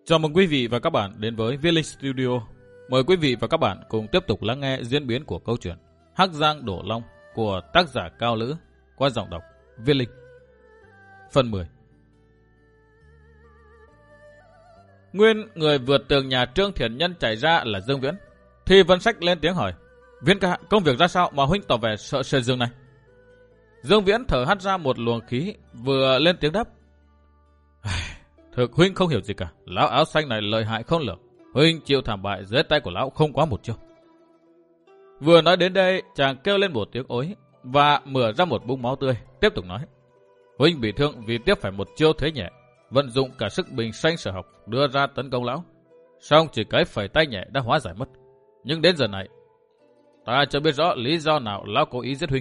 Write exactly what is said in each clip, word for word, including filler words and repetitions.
Chào mừng quý vị và các bạn đến với Viết Linh Studio. Mời quý vị và các bạn cùng tiếp tục lắng nghe diễn biến của câu chuyện Hắc Giang Đổ Long của tác giả Cao Lữ qua giọng đọc Viết Linh. Phần mười. Nguyên người vượt tường nhà Trương Thiện Nhân chạy ra là Dương Viễn. Thì Vân Sách lên tiếng hỏi: Viễn ca, công việc ra sao mà huynh tỏ vẻ sợ sệt giường này? Dương Viễn thở hắt ra một luồng khí, vừa lên tiếng đáp: Thực huynh không hiểu gì cả, lão áo xanh này lợi hại không lường, huynh chịu thảm bại dưới tay của lão không quá một chiêu. Vừa nói đến đây, chàng kêu lên một tiếng ối và mửa ra một búng máu tươi, tiếp tục nói: Huynh bị thương vì tiếp phải một chiêu thế nhẹ, vận dụng cả sức bình sanh sở học đưa ra tấn công lão, song chỉ cái phẩy tay nhẹ đã hóa giải mất. Nhưng đến giờ này, ta chưa biết rõ lý do nào lão cố ý giết huynh.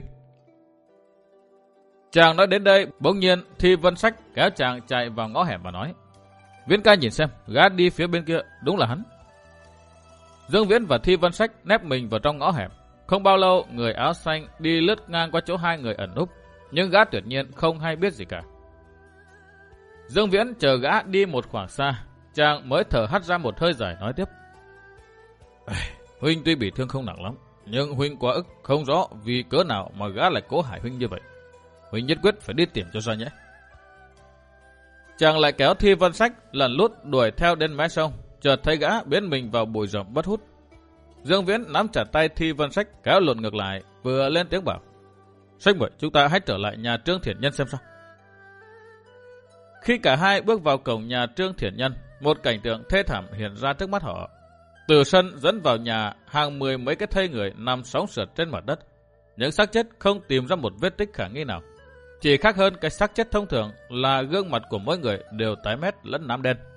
Chàng nói đến đây, bỗng nhiên Thi Vân Sách kéo chàng chạy vào ngõ hẻm và nói: Viễn ca nhìn xem, gã đi phía bên kia, đúng là hắn. Dương Viễn và Thi Vân Sách nép mình vào trong ngõ hẻm. Không bao lâu, người áo xanh đi lướt ngang qua chỗ hai người ẩn núp, nhưng gã tuyệt nhiên không hay biết gì cả. Dương Viễn chờ gã đi một khoảng xa, chàng mới thở hắt ra một hơi dài nói tiếp: Huynh tuy bị thương không nặng lắm, nhưng huynh quá ức không rõ vì cớ nào mà gã lại cố hại huynh như vậy. Huynh nhất quyết phải đi tìm cho ra nhé. Chàng lại kéo Thi Vân Sách lần lút đuổi theo đến mé sông, chợt thấy gã biến mình vào bụi rậm bất hút. Dương Viễn nắm chặt tay Thi Vân Sách kéo lộn ngược lại, vừa lên tiếng bảo: Sách muội, chúng ta hãy trở lại nhà Trương Thiện Nhân xem sao. Khi cả hai bước vào cổng nhà Trương Thiện Nhân, một cảnh tượng thê thảm hiện ra trước mắt họ. Từ sân dẫn vào nhà, hàng mười mấy cái thây người nằm sóng sượt trên mặt đất. Những xác chết không tìm ra một vết tích khả nghi nào. Chỉ khác hơn cái xác chết thông thường là gương mặt của mỗi người đều tái mét lẫn nám đen.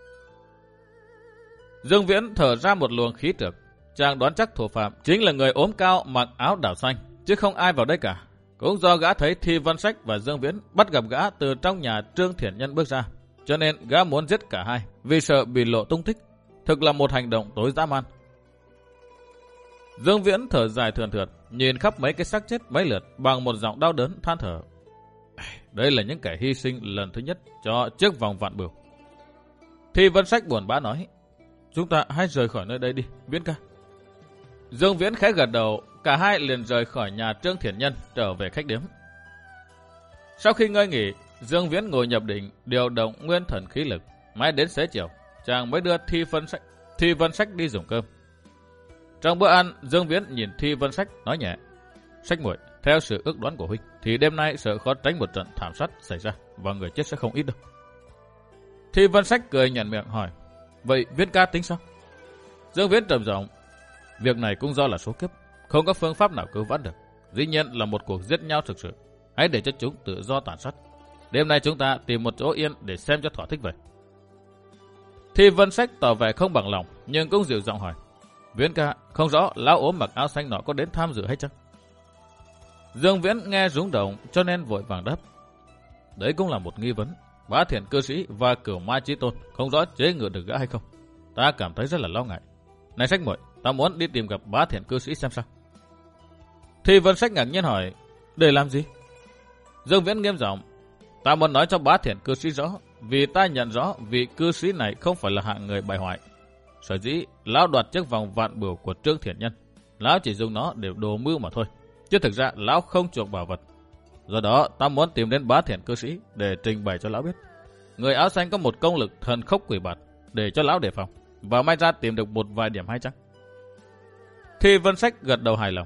Dương Viễn thở ra một luồng khí trược. Chàng đoán chắc thủ phạm chính là người ốm cao mặc áo đảo xanh, chứ không ai vào đây cả. Cũng do gã thấy Thi Vân Sách và Dương Viễn bắt gặp gã từ trong nhà Trương Thiện Nhân bước ra, cho nên gã muốn giết cả hai vì sợ bị lộ tung tích. Thực là một hành động tối dã man. Dương Viễn thở dài thườn thượt, nhìn khắp mấy cái xác chết mấy lượt bằng một giọng đau đớn than thở: Đây là những kẻ hy sinh lần thứ nhất cho chiếc vòng vạn bửu. Thi Vân Sách buồn bã nói: Chúng ta hãy rời khỏi nơi đây đi, Viễn ca. Dương Viễn khẽ gật đầu, cả hai liền rời khỏi nhà Trương Thiện Nhân trở về khách điếm. Sau khi ngơi nghỉ, Dương Viễn ngồi nhập định điều động nguyên thần khí lực, mãi đến xế chiều chàng mới đưa Thi Vân Sách, Thi Vân Sách đi dùng cơm. Trong bữa ăn, Dương Viễn nhìn Thi Vân Sách nói nhẹ: Sách muội, theo sự ước đoán của huynh thì đêm nay sợ khó tránh một trận thảm sát xảy ra và người chết sẽ không ít đâu. Thi Vân Sách cười nhàn miệng hỏi: Vậy Viễn ca tính sao? Dương Viễn trầm giọng: Việc này cũng do là số kiếp, không có phương pháp nào cứu vãn được. Dĩ nhiên là một cuộc giết nhau thực sự. Hãy để cho chúng tự do tàn sát. Đêm nay chúng ta tìm một chỗ yên để xem cho thỏa thích vậy. Thi Vân Sách tỏ vẻ không bằng lòng, nhưng cũng dịu giọng hỏi: Viễn ca, không rõ lão ốm mặc áo xanh nọ có đến tham dự hay chăng? Dương Viễn nghe rúng động cho nên vội vàng đáp: Đấy cũng là một nghi vấn. Bá Thiện cư sĩ và Cửu Mai Chí Tôn không rõ chế ngự được gã hay không. Ta cảm thấy rất là lo ngại. Này Sách muội, ta muốn đi tìm gặp Bá Thiện cư sĩ xem sao. Thi Vân Sách ngạc nhiên hỏi: Để làm gì? Dương Viễn nghiêm giọng: Ta muốn nói cho Bá Thiện cư sĩ rõ, vì ta nhận rõ vị cư sĩ này không phải là hạng người bại hoại. Sở dĩ lão đoạt chiếc vòng vạn bửu của Trương Thiện Nhân, lão chỉ dùng nó để đồ mưu mà thôi, chứ thực ra lão không chuộc bảo vật. Do đó ta muốn tìm đến Bá Thiện cư sĩ để trình bày cho lão biết người áo xanh có một công lực thần khốc quỷ bạt, để cho lão đề phòng, và may ra tìm được một vài điểm hay chăng. Thi Vân Sách gật đầu hài lòng.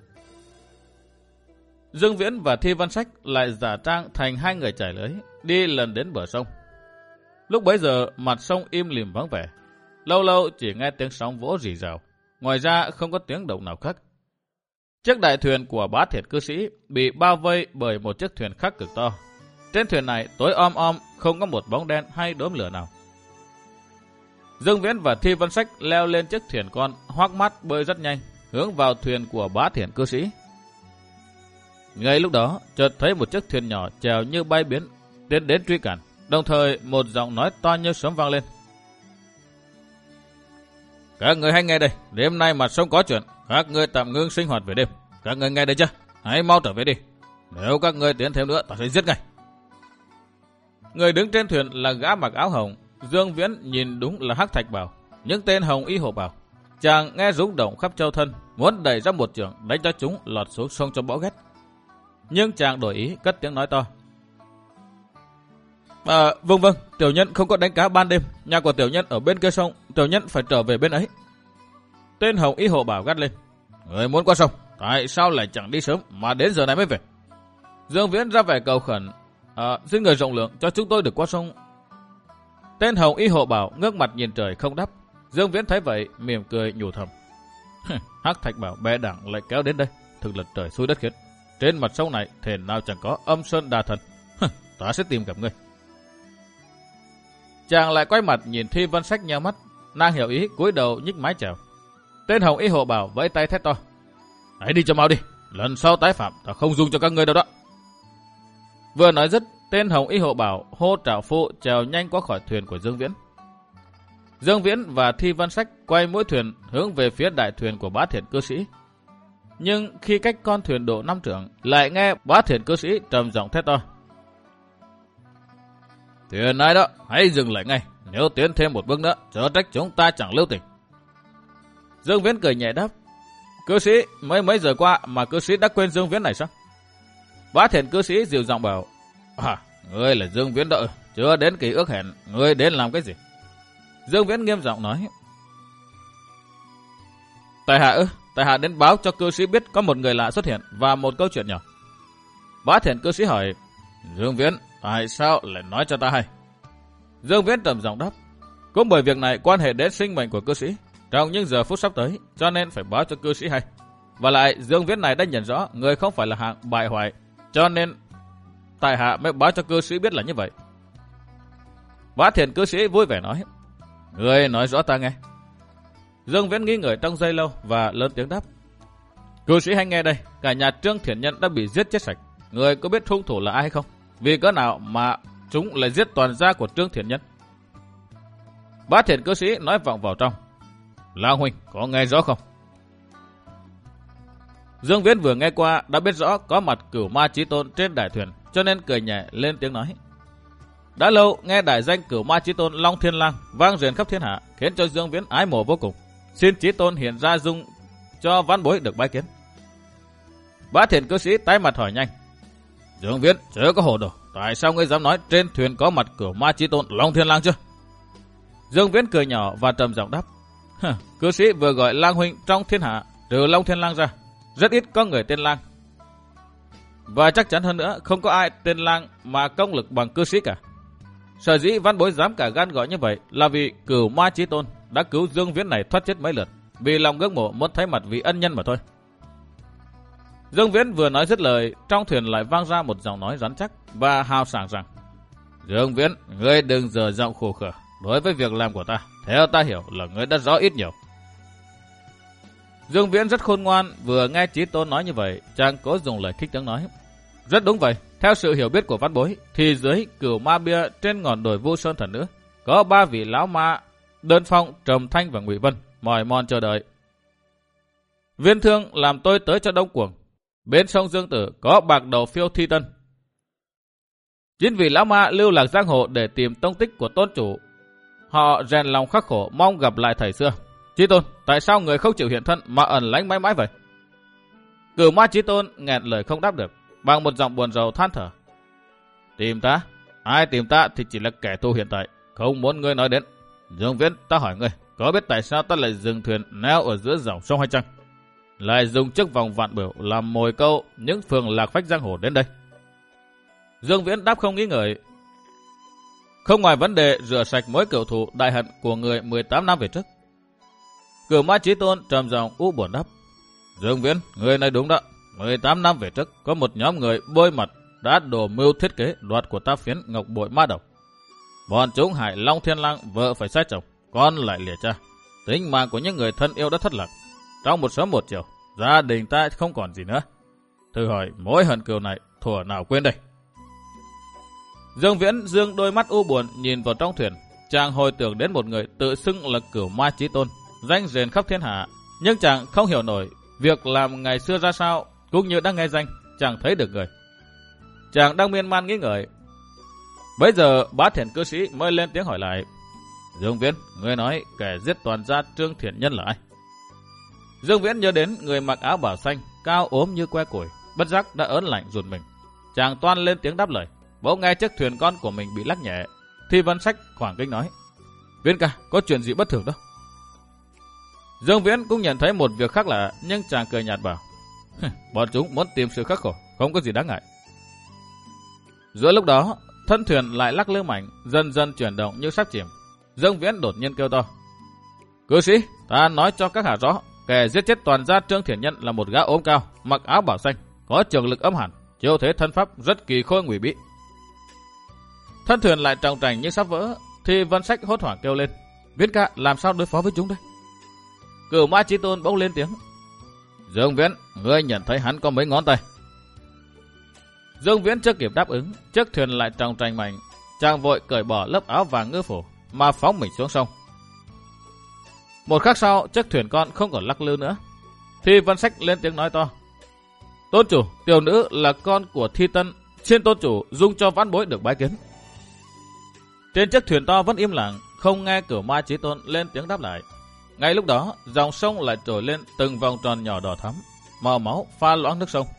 Dương Viễn và Thi Vân Sách lại giả trang thành hai người chải lưới, đi lần đến bờ sông. Lúc bấy giờ mặt sông im lìm vắng vẻ, lâu lâu chỉ nghe tiếng sóng vỗ rì rào, ngoài ra không có tiếng động nào khác. Chiếc đại thuyền của Bá Thiện cư sĩ bị bao vây bởi một chiếc thuyền khác cực to. Trên thuyền này tối om om, không có một bóng đen hay đốm lửa nào. Dương Viễn và Thi Vân Sách leo lên chiếc thuyền con, hoắc mắt bơi rất nhanh, hướng vào thuyền của Bá Thiện cư sĩ. Ngay lúc đó, chợt thấy một chiếc thuyền nhỏ chèo như bay biến tiến đến truy cản, đồng thời một giọng nói to như sấm vang lên: Các người hãy nghe đây, đêm nay mặt sông có chuyện, các người tạm ngưng sinh hoạt về đêm. Các người nghe đây chưa? Hãy mau trở về đi. Nếu các người tiến thêm nữa, ta sẽ giết ngay. Người đứng trên thuyền là gã mặc áo hồng, Dương Viễn nhìn đúng là Hắc Thạch Bảo, những tên hồng y hộ bảo. Chàng nghe rung động khắp châu thân, muốn đẩy ra một trường đánh cho chúng lọt xuống sông cho bỏ ghét. Nhưng chàng đổi ý, cất tiếng nói to. À, vâng vâng, tiểu nhân không có đánh cá ban đêm, nhà của tiểu nhân ở bên kia sông, tiểu nhân phải trở về bên ấy. Tên hồng y hộ bảo gắt lên. Người muốn qua sông, tại sao lại chẳng đi sớm mà đến giờ này mới về? Dương Viễn ra vẻ cầu khẩn. À, xin người rộng lượng cho chúng tôi được qua sông. Tên hồng y hộ bảo ngước mặt nhìn trời không đáp. Dương Viễn thấy vậy mỉm cười nhủ thầm. Hắc Thạch Bảo bè đảng lại kéo đến đây, thực là trời xui đất khiến. Trên mặt sông này thể nào chẳng có âm sơn đà thần. Ta sẽ tìm gặp ngươi. Chàng lại quay mặt nhìn Thi Vân Sách nheo mắt, nàng hiểu ý cúi đầu nhích mái chào. Tên hồng y hộ bảo vẫy tay thét to. Hãy đi cho mau đi, lần sau tái phạm ta không dùng cho các ngươi đâu đó. Vừa nói dứt, tên hồng y hộ bảo hô trảo phu trèo nhanh qua khỏi thuyền của Dương Viễn. Dương Viễn và Thi Vân Sách quay mũi thuyền hướng về phía đại thuyền của Bá Thiện cư sĩ. Nhưng khi cách con thuyền độ năm trượng, lại nghe Bá Thiện cư sĩ trầm giọng thét to. Thuyền này đó, hãy dừng lại ngay, nếu tiến thêm một bước nữa, chớ trách chúng ta chẳng lưu tình. Dương Viễn cười nhẹ đáp. Cư sĩ, mấy mấy giờ qua mà cư sĩ đã quên Dương Viễn này sao? Bá Thiện cư sĩ dịu giọng bảo. À, ngươi là Dương Viễn đợi, chưa đến kỳ ước hẹn, ngươi đến làm cái gì? Dương Viễn nghiêm giọng nói. Tại hạ ư, tại hạ đến báo cho cư sĩ biết có một người lạ xuất hiện và một câu chuyện nhỏ. Bá Thiện cư sĩ hỏi. Dương Viễn, tại sao lại nói cho ta hay? Dương Viễn trầm giọng đáp. Cũng bởi việc này quan hệ đến sinh mệnh của cư sĩ trong những giờ phút sắp tới, cho nên phải báo cho cư sĩ hay. Và lại Dương Viễn này đã nhận rõ người không phải là hạng bại hoại, cho nên tại hạ mới báo cho cư sĩ biết là như vậy. Bá Thiện cư sĩ vui vẻ nói. Người nói rõ ta nghe. Dương Viễn nghĩ ngợi trong giây lâu và lớn tiếng đáp. Cư sĩ hãy nghe đây, cả nhà Trương Thiện Nhân đã bị giết chết sạch. Người có biết hung thủ là ai hay không? Vì cớ nào mà chúng lại giết toàn gia của Trương Thiện Nhân? Bá Thiện cư sĩ nói vọng vào trong. Lang huynh có nghe rõ không? Dương Viễn vừa nghe qua đã biết rõ có mặt Cửu Ma Chí Tôn trên đại thuyền, cho nên cười nhẹ lên tiếng nói. Đã lâu nghe đại danh Cửu Ma Chí Tôn Long Thiên Lang vang dền khắp thiên hạ, khiến cho Dương Viễn ái mộ vô cùng. Xin Chí Tôn hiện ra dung cho vãn bối được bái kiến. Bá Thiện cư sĩ tái mặt hỏi nhanh. Dương Viễn chớ có hồ đồ, tại sao ngươi dám nói trên thuyền có mặt Cửu Ma Chí Tôn Long Thiên Lang chưa? Dương Viễn cười nhỏ và trầm giọng đáp. Cư sĩ vừa gọi Lang huynh trong thiên hạ trừ Long Thiên Lang ra, rất ít có người tên Lang. Và chắc chắn hơn nữa không có ai tên Lang mà công lực bằng cư sĩ cả. Sở dĩ văn bối dám cả gan gọi như vậy là vì Cửu Ma Chí Tôn đã cứu Dương Viễn này thoát chết mấy lượt, vì lòng ngưỡng mộ muốn thấy mặt vị ân nhân mà thôi. Dương Viễn vừa nói dứt lời, trong thuyền lại vang ra một giọng nói rắn chắc và hào sảng rằng. Dương Viễn, ngươi đừng dở giọng khổ khở đối với việc làm của ta. Theo ta hiểu là ngươi đã rõ ít nhiều. Dương Viễn rất khôn ngoan, vừa nghe Chí Tôn nói như vậy, chàng cố dùng lời khích tướng nói. Rất đúng vậy, theo sự hiểu biết của văn bối, thì dưới Cửu Ma Bia trên ngọn đồi Vu Sơn Thần Nữ, có ba vị lão ma, Đơn Phong, Trầm Thanh và Ngụy Vân, mỏi mòn chờ đợi. Viên Thương làm tôi tới cho Đông Cuồng. Bên sông Dương Tử có Bạc Đầu Phiêu Thi Tân. Chín vị lão ma lưu lạc giang hồ để tìm tông tích của tôn chủ. Họ rèn lòng khắc khổ mong gặp lại thầy xưa. Chí Tôn, tại sao người không chịu hiện thân mà ẩn lánh mãi mãi vậy? Cửu Ma Chí Tôn nghẹn lời không đáp được, bằng một giọng buồn rầu than thở. Tìm ta? Ai tìm ta thì chỉ là kẻ thù hiện tại, không muốn ngươi nói đến. Dương Viễn, ta hỏi ngươi, có biết tại sao ta lại dừng thuyền neo ở giữa dòng sông hay chăng? Lại dùng chiếc vòng vạn bửu làm mồi câu những phường lạc phách giang hồ đến đây? Dương Viễn đáp không nghĩ ngợi. Không ngoài vấn đề rửa sạch mối cửu thù đại hận của người mười tám năm về trước. Cửu Ma Chí Tôn trầm giọng u buồn đáp. Dương Viễn, người này đúng đó. mười tám năm về trước có một nhóm người bôi mặt đã đổ mưu thiết kế đoạt của ta phiến ngọc bội ma đầu. Bọn chúng hại Long Thiên Lang vợ phải sai chồng, con lại lìa cha. Tính mạng của những người thân yêu đã thất lạc. Trong một sớm một chiều, gia đình ta không còn gì nữa. Thử hỏi mối hận cừu này thuở nào quên đây? Dương Viễn dương đôi mắt u buồn nhìn vào trong thuyền, chàng hồi tưởng đến một người tự xưng là Cửu Ma Chí Tôn, danh rền khắp thiên hạ, nhưng chàng không hiểu nổi việc làm ngày xưa ra sao, cũng như đang nghe danh chẳng thấy được người. Chàng đang miên man nghĩ ngợi. Bấy giờ Bá Thiện cư sĩ mới lên tiếng hỏi lại. Dương Viễn, ngươi nói kẻ giết toàn gia Trương Thiện Nhân là ai? Dương Viễn nhớ đến người mặc áo bảo xanh, cao ốm như que củi, bất giác đã ớn lạnh rụt mình. Chàng toan lên tiếng đáp lời, bỗng nghe chiếc thuyền con của mình bị lắc nhẹ. Thi Vân Sách khoảng kinh nói, Viễn ca, có chuyện gì bất thường đâu. Dương Viễn cũng nhận thấy một việc khác lạ, nhưng chàng cười nhạt bảo, bọn chúng muốn tìm sự khắc khổ, không có gì đáng ngại. Giữa lúc đó, thân thuyền lại lắc lư mạnh, dần dần chuyển động như sắp chìm. Dương Viễn đột nhiên kêu to, cư sĩ, ta nói cho các hạ rõ, kẻ giết chết toàn gia Trương Thiện Nhân là một gã ốm cao, mặc áo bảo xanh, có trường lực âm hẳn, chiêu thế thân pháp rất kỳ khôi nguy bí. Thân thuyền lại tròng trành như sắp vỡ, thì Vân Sách hốt hoảng kêu lên, Viễn ca, làm sao đối phó với chúng đây? Cửu Mã Chí Tôn bỗng lên tiếng, Dương Viễn, ngươi nhận thấy hắn có mấy ngón tay? Dương Viễn chưa kịp đáp ứng, chiếc thuyền lại tròng trành mạnh, chàng vội cởi bỏ lớp áo vàng ngư phủ mà phóng mình xuống sông. Một khắc sau, chiếc thuyền con không còn lắc lư nữa. Thi Vân Sách lên tiếng nói to, tôn chủ, tiểu nữ là con của Thi Tân, xin tôn chủ dung cho vãn bối được bái kiến. Trên chiếc thuyền to vẫn im lặng, không nghe Cửu Ma Chí Tôn lên tiếng đáp lại. Ngay lúc đó, dòng sông lại trồi lên từng vòng tròn nhỏ đỏ thắm, màu máu pha loãng nước sông.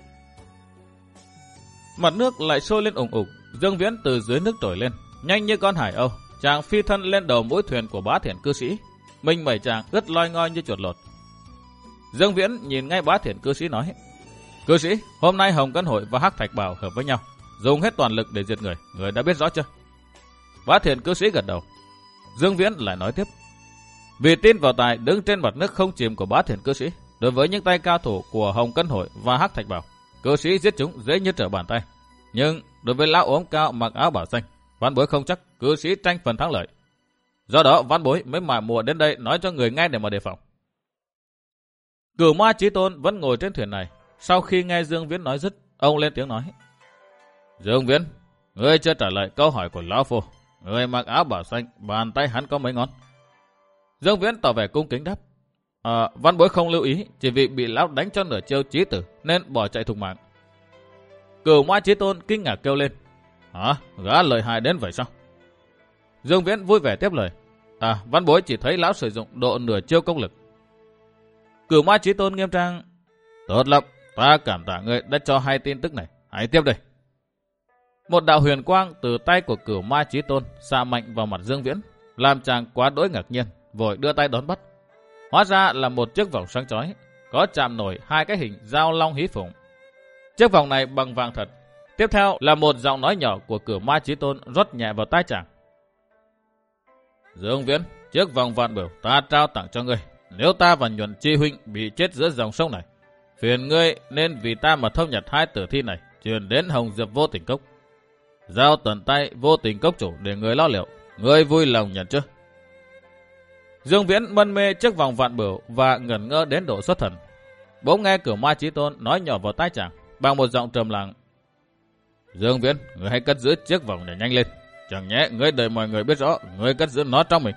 Mặt nước lại sôi lên ủng ục. Dương Viễn từ dưới nước trồi lên, nhanh như con hải âu, chàng phi thân lên đầu mũi thuyền của Bá Thiện cư sĩ. Mình mẩy chàng ướt loi ngoi như chuột lột. Dương Viễn nhìn ngay Bá Thiện cư sĩ nói, cư sĩ, hôm nay Hồng Cân Hội và Hắc Thạch Bảo hợp với nhau, dùng hết toàn lực để diệt người, người đã biết rõ chưa? Bá Thiện cư sĩ gật đầu. Dương Viễn lại nói tiếp, vì tin vào tài đứng trên mặt nước không chìm của Bá Thiện cư sĩ, đối với những tay cao thủ của Hồng Cân Hội và Hắc Thạch Bảo, cư sĩ giết chúng dễ như trở bàn tay. Nhưng đối với lão ốm cao mặc áo bảo xanh, vãn bối không chắc cư sĩ tranh phần thắng lợi. Do đó vãn bối mới mải mùa đến đây nói cho người nghe để mà đề phòng. Cửu Ma Chí Tôn vẫn ngồi trên thuyền này. Sau khi nghe Dương Viễn nói dứt, ông lên tiếng nói, Dương Viễn, ngươi chưa trả lời câu hỏi của lão phu. Người mặc áo bảo xanh, bàn tay hắn có mấy ngón? Dương Viễn tỏ vẻ cung kính đáp, à, vãn bối không lưu ý, chỉ vì bị lão đánh cho nửa chiêu chí tử nên bỏ chạy thục mạng. Cửu Ma Chí Tôn kinh ngạc kêu lên, hả, gã lợi hại đến vậy sao? Dương Viễn vui vẻ tiếp lời, à, vãn bối chỉ thấy lão sử dụng độ nửa chiêu công lực. Cửu Ma Chí Tôn nghiêm trang, tốt lắm, ta cảm tạ ngươi đã cho hai tin tức này, hãy tiếp đây. Một đạo huyền quang từ tay của Cửu Ma Chí Tôn xạ mạnh vào mặt Dương Viễn, làm chàng quá đỗi ngạc nhiên, vội đưa tay đón bắt. Hóa ra là một chiếc vòng sáng chói, có chạm nổi hai cái hình dao long hí phụng. Chiếc vòng này bằng vàng thật. Tiếp theo là một giọng nói nhỏ của Cửu Ma Chí Tôn rót nhẹ vào tai chàng. Dương Viễn, chiếc vòng vạn bửu ta trao tặng cho ngươi. Nếu ta và Nhuận Chi huynh bị chết giữa dòng sông này, phiền ngươi nên vì ta mà thông nhặt hai tử thi này truyền đến Hồng Diệp Vô Tình Cốc, giao tận tay Vô Tình Cốc chủ để người lo liệu. Ngươi vui lòng nhận chưa? Dương Viễn mân mê chiếc vòng vạn bửu và ngẩn ngơ đến độ xuất thần. Bỗng nghe Cửu Ma Chí Tôn nói nhỏ vào tai chàng bằng một giọng trầm lặng, Dương Viễn, ngươi hãy cất giữ chiếc vòng này nhanh lên. Chẳng nhẽ ngươi đợi mọi người biết rõ ngươi cất giữ nó trong mình.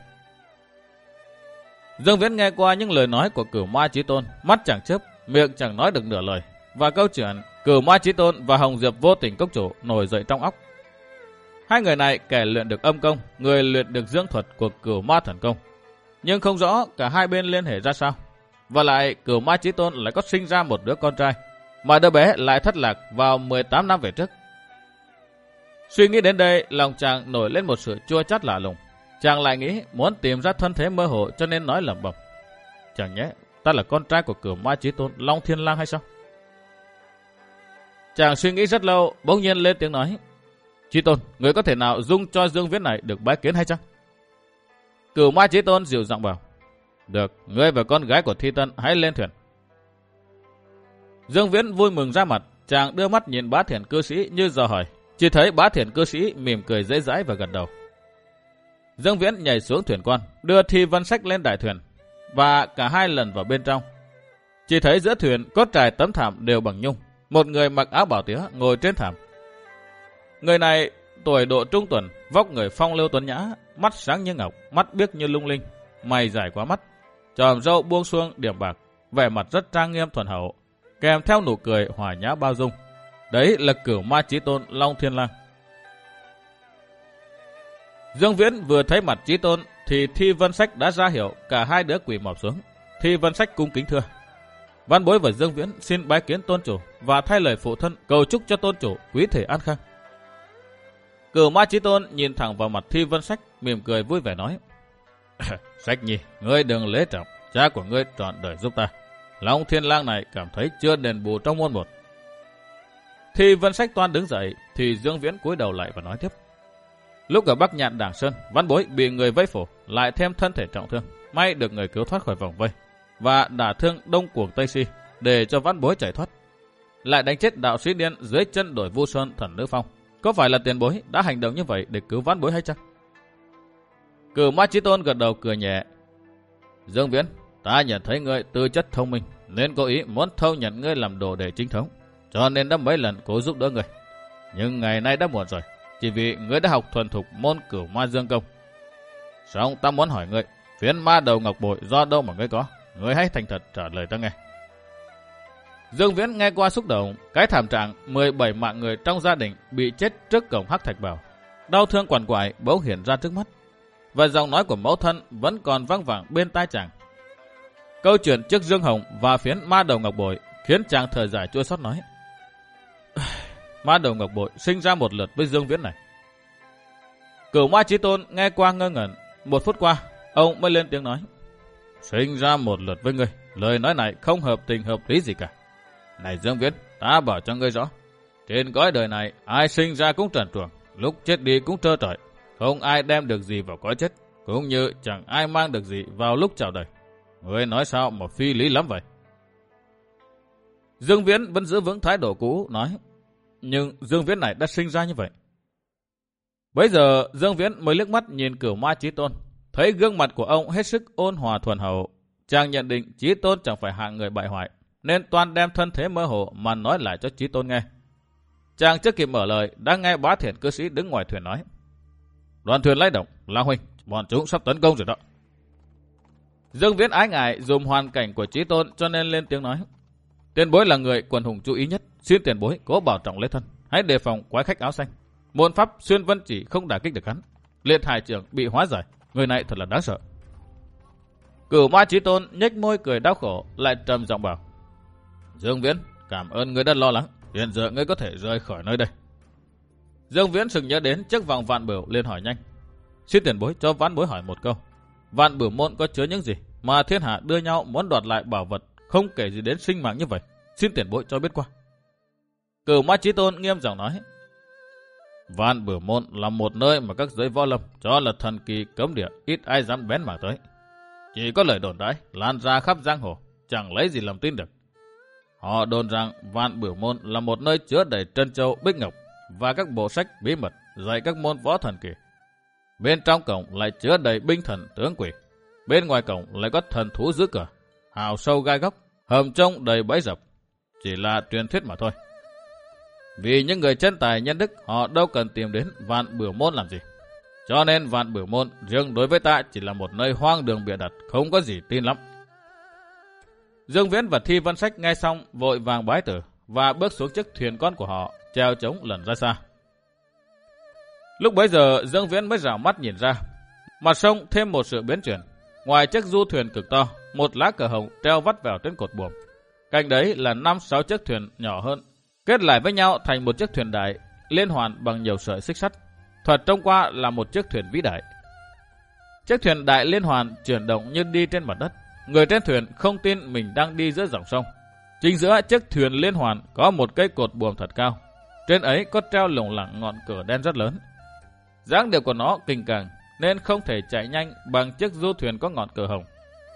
Dương Viễn nghe qua những lời nói của Cửu Ma Chí Tôn, mắt chẳng chớp, miệng chẳng nói được nửa lời, và câu chuyện Cửu Ma Chí Tôn và Hồng Diệp Vô Tình Cốc chủ nổi dậy trong óc. Hai người này kẻ luyện được âm công, người luyện được dưỡng thuật của Cửu Ma Thần Công, nhưng không rõ cả hai bên liên hệ ra sao. Và lại Cửu Ma Chí Tôn lại có sinh ra một đứa con trai, mà đứa bé lại thất lạc vào mười tám năm về trước. Suy nghĩ đến đây, lòng chàng nổi lên một sự chua chát lạ lùng. Chàng lại nghĩ muốn tìm ra thân thế mơ hồ cho nên nói lẩm bẩm, chẳng nhẽ ta là con trai của Cửu Ma Chí Tôn Long Thiên Lang hay sao? Chàng suy nghĩ rất lâu, bỗng nhiên lên tiếng nói, Chí Tôn, người có thể nào dung cho Dương Viễn này được bái kiến hay chăng? Cửu Ma Chí Tôn dịu giọng bảo, được, ngươi và con gái của Thi Tân hãy lên thuyền. Dương Viễn vui mừng ra mặt, chàng đưa mắt nhìn Bá Thiện cư sĩ như dò hỏi. Chỉ thấy Bá Thiện cư sĩ mỉm cười dễ dãi và gật đầu. Dương Viễn nhảy xuống thuyền con, đưa Thi Vân Sách lên đại thuyền, và cả hai lần vào bên trong. Chỉ thấy giữa thuyền có trải tấm thảm đều bằng nhung, một người mặc áo bảo tía ngồi trên thảm. Người này tuổi độ trung tuần, vóc người phong lưu tuấn nhã, mắt sáng như ngọc, mắt biếc như lung linh, mày dài quá mắt, chòm râu buông xuông điểm bạc, vẻ mặt rất trang nghiêm thuần hậu, kèm theo nụ cười hòa nhã bao dung. Đấy là Cửu Ma Chí Tôn Long Thiên Lang. Dương Viễn vừa thấy mặt Chí Tôn thì Thi Vân Sách đã ra hiệu cả hai đứa quỳ mọp xuống. Thi Vân Sách cung kính thưa: Văn bối và Dương Viễn xin bái kiến tôn chủ và thay lời phụ thân cầu chúc cho tôn chủ quý thể an khang. Cửu Ma Chí Tôn nhìn thẳng vào mặt Thi Vân Sách, mỉm cười vui vẻ nói: Sách nhi, ngươi đừng lễ trọng, cha của ngươi trọn đời giúp ta. Long Thiên Lang này cảm thấy chưa đền bù trong muôn một. Thi Vân Sách toan đứng dậy thì Dương Viễn cúi đầu lại và nói tiếp: Lúc ở Bắc Nhạn Đảng Sơn, Văn bối bị người vây phủ, lại thêm thân thể trọng thương, may được người cứu thoát khỏi vòng vây và đả thương Đông Cuồng Tây Si để cho Văn bối chạy thoát, lại đánh chết đạo sĩ điên dưới chân đổi Vu Sơn Thần Nữ Phong. Có phải là tiền bối đã hành động như vậy để cứu Văn bối hay chăng? Cửu Ma Chí Tôn gật đầu cười nhẹ: Dương Viễn, ta nhận thấy ngươi tư chất thông minh nên cố ý muốn thâu nhận ngươi làm đồ đệ chính thống, cho nên đã mấy lần cố giúp đỡ ngươi. Nhưng ngày nay đã muộn rồi, chỉ vì ngươi đã học thuần thục môn Cửu Ma Dương Công. Song ta muốn hỏi ngươi, phiến ma đầu ngọc bội do đâu mà ngươi có? Ngươi hãy thành thật trả lời ta nghe. Dương Viễn nghe qua xúc động, cái thảm trạng mười bảy mạng người trong gia đình bị chết trước cổng Hắc Thạch Bảo, đau thương quằn quại bỗng hiện ra trước mắt, và giọng nói của mẫu thân vẫn còn vang vẳng bên tai chàng. Câu chuyện trước Dương Hồng và phiến ma đầu ngọc bội khiến chàng thở dài chua xót nói: Ma đầu ngọc bội sinh ra một lượt với Dương Viễn này. Cửu Ma Chí Tôn nghe qua ngơ ngẩn, một phút qua ông mới lên tiếng nói: Sinh ra một lượt với ngươi, lời nói này không hợp tình hợp lý gì cả. Này Dương Viễn, ta bảo cho ngươi rõ, trên cõi đời này ai sinh ra cũng trần truồng, lúc chết đi cũng trơ trọi, không ai đem được gì vào cõi chết, cũng như chẳng ai mang được gì vào lúc chào đời. Ngươi nói sao mà phi lý lắm vậy? Dương Viễn vẫn giữ vững thái độ cũ nói: Nhưng Dương Viễn này đã sinh ra như vậy. Bấy giờ Dương Viễn mới liếc mắt nhìn Cửu Ma Chí Tôn, thấy gương mặt của ông hết sức ôn hòa thuần hậu. Chàng nhận định Chí Tôn chẳng phải hạng người bại hoại, nên toàn đem thân thế mơ hồ mà nói lại cho Chí Tôn nghe. Chàng chưa kịp mở lời đã nghe Bá Thiện cư sĩ đứng ngoài thuyền nói: Đoàn thuyền lay động, Lang huynh, bọn chúng sắp tấn công rồi đó. Dương Viễn ái ngại dùm hoàn cảnh của Chí Tôn cho nên lên tiếng nói: Tiền bối là người quần hùng chú ý nhất, xin tiền bối cố bảo trọng lấy thân, hãy đề phòng quái khách áo xanh. Môn pháp xuyên vân chỉ không đả kích được hắn, Liệt Hải trưởng bị hóa giải, người này thật là đáng sợ. Cửu Ma Chí Tôn nhếch môi cười đau khổ, lại trầm giọng bảo: Dương Viễn, cảm ơn ngươi đã lo lắng, hiện giờ ngươi có thể rời khỏi nơi đây. Dương Viễn sừng nhớ đến chiếc vòng vạn bửu, liền hỏi nhanh: Xin tiền bối cho vãn bối hỏi một câu, vạn bửu môn có chứa những gì mà thiên hạ đưa nhau muốn đoạt lại bảo vật không kể gì đến sinh mạng như vậy? Xin tiền bối cho biết qua. Cửu Ma Chí Tôn nghiêm giọng nói: Vạn Bửu Môn là một nơi mà các giới võ lâm cho là thần kỳ cấm địa, ít ai dám bén mảng tới. Chỉ có lời đồn đãi lan ra khắp giang hồ, chẳng lấy gì làm tin được. Họ đồn rằng Vạn Bửu Môn là một nơi chứa đầy trân châu bích ngọc và các bộ sách bí mật dạy các môn võ thần kỳ. Bên trong cổng lại chứa đầy binh thần tướng quỷ, bên ngoài cổng lại có thần thú giữ cửa, hào sâu gai góc, hầm trông đầy bẫy dập. Chỉ là truyền thuyết mà thôi. Vì những người chân tài nhân đức họ đâu cần tìm đến Vạn Bửu Môn làm gì. Cho nên Vạn Bửu Môn riêng đối với ta chỉ là một nơi hoang đường bịa đặt, không có gì tin lắm. Dương Viễn và Thi Vân Sách nghe xong vội vàng bái tử và bước xuống chiếc thuyền con của họ, treo trống lần ra xa. Lúc bấy giờ Dương Viễn mới rảo mắt nhìn ra, mặt sông thêm một sự biến chuyển. Ngoài chiếc du thuyền cực to, một lá cờ hồng treo vắt vào trên cột buồm. Cạnh đấy là năm sáu chiếc thuyền nhỏ hơn, kết lại với nhau thành một chiếc thuyền đại, liên hoàn bằng nhiều sợi xích sắt. Thoạt trông qua là một chiếc thuyền vĩ đại. Chiếc thuyền đại liên hoàn chuyển động như đi trên mặt đất. Người trên thuyền không tin mình đang đi giữa dòng sông. Chính giữa chiếc thuyền liên hoàn có một cây cột buồm thật cao. Trên ấy có treo lủng lẳng ngọn cờ đen rất lớn. Dáng điệu của nó kình càng nên không thể chạy nhanh bằng chiếc du thuyền có ngọn cờ hồng.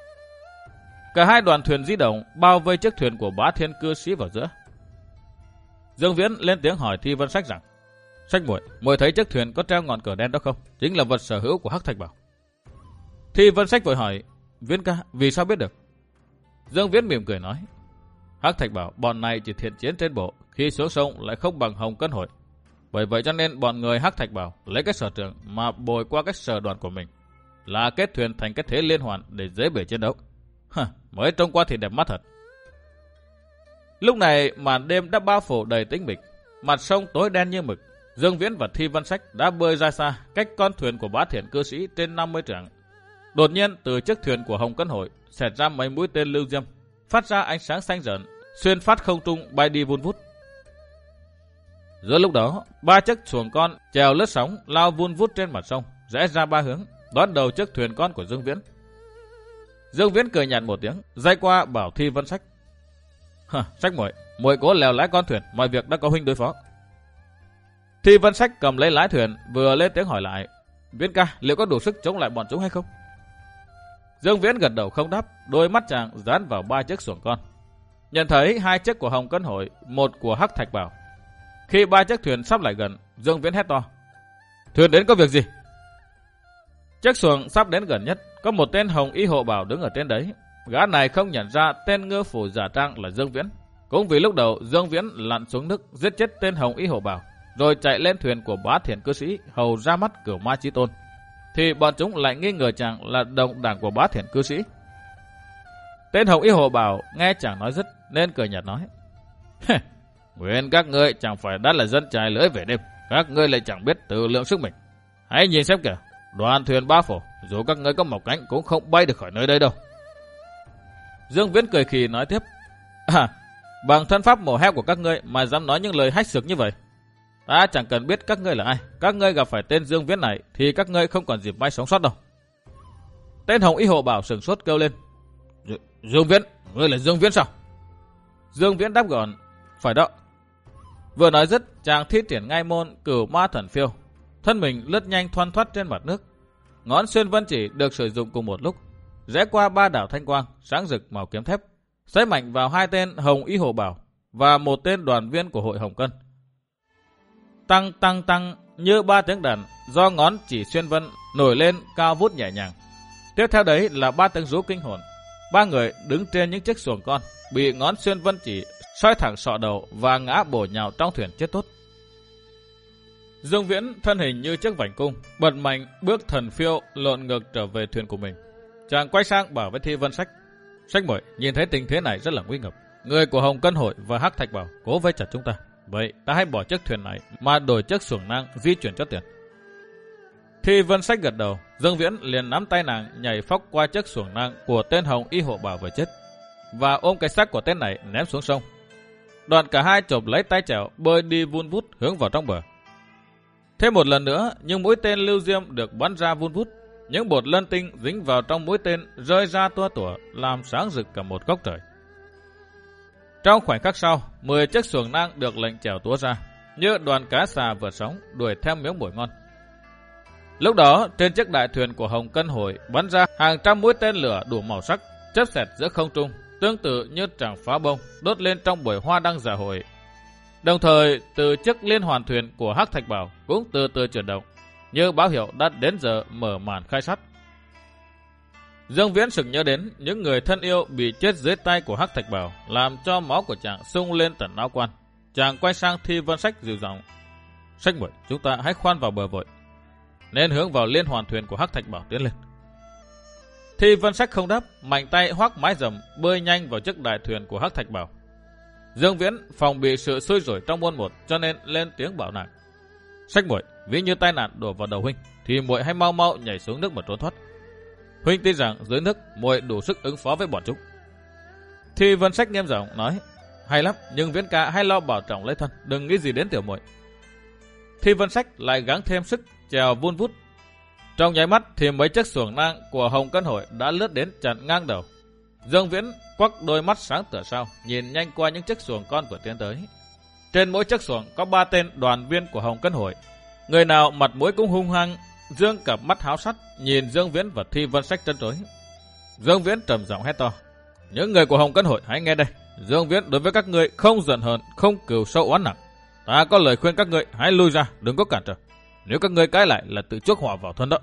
Cả hai đoàn thuyền di động bao vây chiếc thuyền của Bá Thiên cư sĩ vào giữa. Dương Viễn lên tiếng hỏi Thi Vân Sách rằng: Sách muội, muội thấy chiếc thuyền có treo ngọn cờ đen đó không? Chính là vật sở hữu của Hắc Thạch Bảo. Thi Vân Sách vội hỏi: Viễn ca, vì sao biết được? Dương Viễn mỉm cười nói: Hắc Thạch Bảo bọn này chỉ thiện chiến trên bộ, khi xuống sông lại không bằng Hồng Cân Hội. Bởi vậy cho nên bọn người Hắc Thạch Bảo lấy cái sở trường mà bồi qua cái sở đoàn của mình, là kết thuyền thành cái thế liên hoàn để dễ bể chiến đấu. Hả, mới trông qua thì đẹp mắt thật. Lúc này màn đêm đã bao phủ đầy tĩnh mịch, mặt sông tối đen như mực, Dương Viễn và Thi Vân Sách đã bơi ra xa, cách con thuyền của Bá Thiện cư sĩ trên năm mươi trượng. Đột nhiên từ chiếc thuyền của Hồng Cân Hội xẹt ra mấy mũi tên lưu diêm, phát ra ánh sáng xanh rợn, xuyên phát không trung bay đi vun vút. Giữa lúc đó, ba chiếc xuồng con chèo lướt sóng lao vun vút trên mặt sông, rẽ ra ba hướng, đón đầu chiếc thuyền con của Dương Viễn. Dương Viễn cười nhạt một tiếng, day qua bảo Thi Vân Sách: "Hả, Sách muội, muội cố lèo lái con thuyền, mọi việc đã có huynh đối phó." Thi Vân Sách cầm lấy lái thuyền, vừa lên tiếng hỏi lại: "Viễn ca, liệu có đủ sức chống lại bọn chúng hay không?" Dương Viễn gật đầu không đáp, đôi mắt chàng dán vào ba chiếc xuồng con. Nhận thấy hai chiếc của Hồng Cân Hội, một của Hắc Thạch Bảo. Khi ba chiếc thuyền sắp lại gần, Dương Viễn hét to: "Thuyền đến có việc gì?" Chiếc xuồng sắp đến gần nhất, có một tên Hồng Y Hộ Bảo đứng ở trên đấy. Gã này không nhận ra tên ngư phủ giả trang là Dương Viễn. Cũng vì lúc đầu Dương Viễn lặn xuống nước giết chết tên Hồng Y Hộ Bảo, rồi chạy lên thuyền của Bá Thiện cư sĩ hầu ra mắt Cửu Ma Chí Tôn, thì bọn chúng lại nghi ngờ chàng là đồng đảng của Bá Thiện cư sĩ. Tên Hồng Y Hộ Bảo nghe chàng nói dứt nên cười nhạt nói: "Nguyên các ngươi chẳng phải đã là dân chài lưỡi về đêm, các ngươi lại chẳng biết tự lượng sức mình. Hãy nhìn xem kìa, đoàn thuyền Ba Phổ, dù các ngươi có mọc cánh cũng không bay được khỏi nơi đây đâu." Dương Viễn cười khì nói tiếp: "À, bằng thân pháp mổ heo của các ngươi mà dám nói những lời hách sực như vậy. Ta chẳng cần biết các ngươi là ai, các ngươi gặp phải tên Dương Viễn này thì các ngươi không còn dịp may sống sót đâu." Tên Hồng Y Hộ Bảo sừng sốt kêu lên: "Dương Viễn, ngươi là Dương Viễn sao?" Dương Viễn đáp gọn: "Phải đó." Vừa nói dứt, chàng thi triển ngay môn Cửu Ma Thần Phiêu, thân mình lướt nhanh thoăn thoắt trên mặt nước. Ngón xuyên vân chỉ được sử dụng cùng một lúc, rẽ qua ba đảo thanh quang sáng rực màu kiếm thép, xoáy mạnh vào hai tên Hồng Y Hộ Bảo và một tên đoàn viên của hội Hồng Cân. Tăng tăng tăng như ba tiếng đàn do ngón chỉ xuyên vân nổi lên cao vút nhẹ nhàng. Tiếp theo đấy là ba tiếng rú kinh hồn. Ba người đứng trên những chiếc xuồng con bị ngón xuyên vân chỉ xoay thẳng sọ đầu và ngã bổ nhào trong thuyền chết tốt. Dương Viễn thân hình như chiếc vành cung, bật mạnh bước thần phiêu lộn ngược trở về thuyền của mình. Chàng quay sang bảo với Thi Vân Sách: "Sách muội, nhìn thấy tình thế này rất là nguy ngập. Người của Hồng Cân Hội và Hắc Thạch Bảo cố vây chặt chúng ta. Vậy ta hãy bỏ chiếc thuyền này mà đổi chiếc xuồng nang di chuyển cho tiền." Thi Vân Sách gật đầu. Dương Viễn liền nắm tay nàng nhảy phóc qua chiếc xuồng nang của tên Hồng Y Hộ Bảo vừa chết và ôm cái xác của tên này ném xuống sông. Đoạn cả hai chộp lấy tay chèo bơi đi vun vút hướng vào trong bờ. Thêm một lần nữa, những mũi tên lưu diêm được bắn ra vun vút. Những bột lân tinh dính vào trong mũi tên rơi ra tua tủa, làm sáng rực cả một góc trời. Trong khoảnh khắc sau, mười chiếc xuồng nang được lệnh chèo túa ra, như đoàn cá xà vượt sóng đuổi theo miếng mồi ngon. Lúc đó, trên chiếc đại thuyền của Hồng Cân Hội bắn ra hàng trăm mũi tên lửa đủ màu sắc, chớp xẹt giữa không trung, tương tự như tràng pháo bông đốt lên trong buổi hoa đăng dạ hội. Đồng thời, từ chiếc liên hoàn thuyền của Hắc Thạch Bảo cũng từ từ chuyển động, như báo hiệu đã đến giờ mở màn khai sát. Dương Viễn sực nhớ đến những người thân yêu bị chết dưới tay của Hắc Thạch Bảo, làm cho máu của chàng sung lên tận áo quan. Chàng quay sang Thi Vân Sách dịu giọng: "Sách muội, chúng ta hãy khoan vào bờ vội, nên hướng vào liên hoàn thuyền của Hắc Thạch Bảo tiến lên." Thi Vân Sách không đáp, mạnh tay hoác mái rầm bơi nhanh vào chiếc đại thuyền của Hắc Thạch Bảo. Dương Viễn phòng bị sự xui rủi trong muôn một, cho nên lên tiếng bảo nàng: "Sách muội, ví như tai nạn đổ vào đầu huynh, thì muội hãy mau mau nhảy xuống nước mà trốn thoát. Huynh tin rằng dưới nước muội đủ sức ứng phó với bọn chúng." Thi Vân Sách nghiêm giọng nói: "Hay lắm, nhưng Viễn ca hãy lo bảo trọng lấy thân, đừng nghĩ gì đến tiểu muội." Thi Vân Sách lại gắng thêm sức chèo vun vút. Trong nháy mắt thì mấy chiếc xuồng nang của Hồng Cân Hội đã lướt đến chặn ngang đầu. Dương Viễn quắc đôi mắt sáng tựa sao, nhìn nhanh qua những chiếc xuồng con vừa tiến tới. Trên mỗi chiếc xuồng có ba tên đoàn viên của Hồng Cân Hội, người nào mặt mũi cũng hung hăng, dương cặp mắt háo sắt nhìn Dương Viễn và Thi Vân Sách trân trối. Dương Viễn trầm giọng hét to: "Những người của Hồng Cân Hội hãy nghe đây. Dương Viễn đối với các ngươi không giận hờn, không cừu sâu oán nặng. Ta có lời khuyên các ngươi hãy lui ra, đừng có cản trở. Nếu các ngươi cãi lại là tự chuốc họa vào thân đó."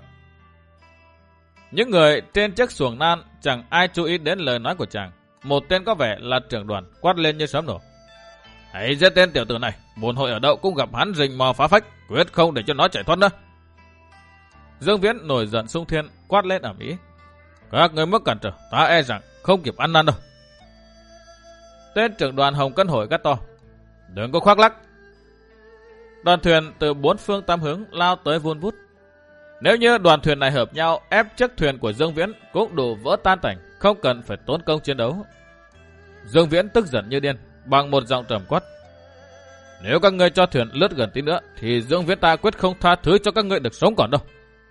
Những người trên chiếc xuồng nan chẳng ai chú ý đến lời nói của chàng. Một tên có vẻ là trưởng đoàn quát lên như sấm nổ: "Hãy giết tên tiểu tử này, buồn hội ở đâu cũng gặp hắn rình mò phá phách, quyết không để cho nó chạy thoát nữa." Dương Viễn nổi giận xung thiên quát lên ầm ĩ: "Các ngươi mất cản trở, ta e rằng không kịp ăn năn đâu." Tên trưởng đoàn Hồng Cân Hội gắt to: "Đừng có khoác lác." Đoàn thuyền từ bốn phương tám hướng lao tới vun vút. Nếu như đoàn thuyền này hợp nhau ép chiếc thuyền của Dương Viễn cũng đủ vỡ tan tành, không cần phải tốn công chiến đấu. Dương Viễn tức giận như điên, bằng một giọng trầm quát: nếu các ngươi cho thuyền lướt gần tí nữa, thì Dương Viễn ta quyết không tha thứ cho các ngươi được sống còn đâu.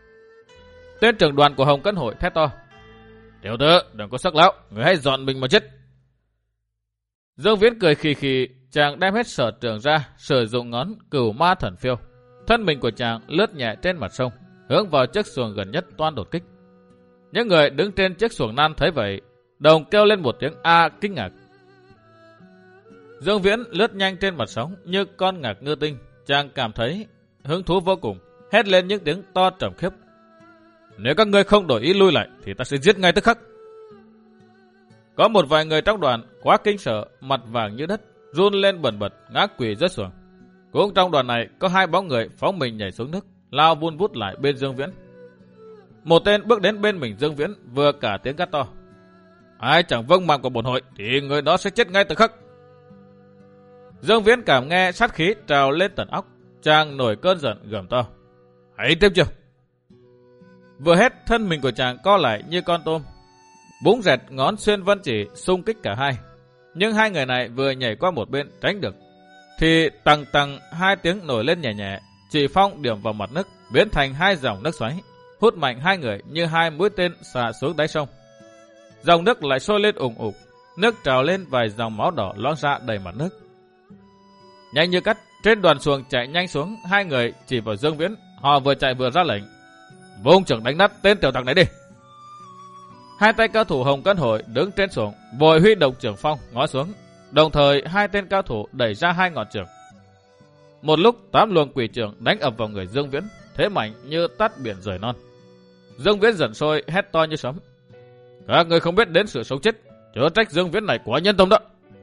Tên trưởng đoàn của Hồng Cân Hội thét to: tiểu tử, đừng có sắc láo, người hãy dọn mình mà chết. Dương Viễn cười khì khì, chàng đem hết sở trường ra, sử dụng ngón Cửu Ma Thần Phiêu. Thân mình của chàng lướt nhẹ trên mặt sông, hướng vào chiếc xuồng gần nhất toan đột kích. Những người đứng trên chiếc xuồng nan thấy vậy, đồng kêu lên một tiếng a kinh ngạc. Dương Viễn lướt nhanh trên mặt sóng như con ngạc ngư tinh, chàng cảm thấy hứng thú vô cùng, hét lên những tiếng to trầm khiếp: nếu các ngươi không đổi ý lui lại thì ta sẽ giết ngay tức khắc. Có một vài người trong đoàn quá kinh sợ, mặt vàng như đất, run lên bần bật, ngã quỵ rớt xuống. Cũng trong đoàn này có hai bóng người phóng mình nhảy xuống nước, lao vun vút lại bên Dương Viễn. Một tên bước đến bên mình Dương Viễn, vừa cả tiếng gắt to: ai chẳng vâng mạng của bổn hội thì người đó sẽ chết ngay tức khắc. Dương Viễn cảm nghe sát khí trào lên tận óc, chàng nổi cơn giận gầm to: hãy tiếp chiêu. Vừa hết, thân mình của chàng co lại như con tôm, búng rẹt ngón xuyên vân chỉ xung kích cả hai. Nhưng hai người này vừa nhảy qua một bên tránh được, thì tằng tằng hai tiếng nổi lên nhẹ nhẹ, chỉ phong điểm vào mặt nước, biến thành hai dòng nước xoáy, hút mạnh hai người như hai mũi tên xả xuống đáy sông. Dòng nước lại sôi lên ủng ục, nước trào lên vài dòng máu đỏ loang ra đầy mặt nước. Nhanh như cắt, trên đoàn xuồng chạy nhanh xuống, hai người chỉ vào Dương Viễn, họ vừa chạy vừa ra lệnh: vung trưởng đánh nát tên tiểu tặc này đi. Hai tay cao thủ Hồng Cân Hội đứng trên xuồng, vội huy động trường phong ngó xuống, đồng thời hai tên cao thủ đẩy ra hai ngọn trường. Một lúc tám luồng quỷ trường đánh ập vào người Dương Viễn, thế mạnh như tát biển rời non. Dương Viễn giận sôi hét to như sấm: các người không biết đến sự sống chết, chớ trách Dương Viễn này quá nhân tâm đó.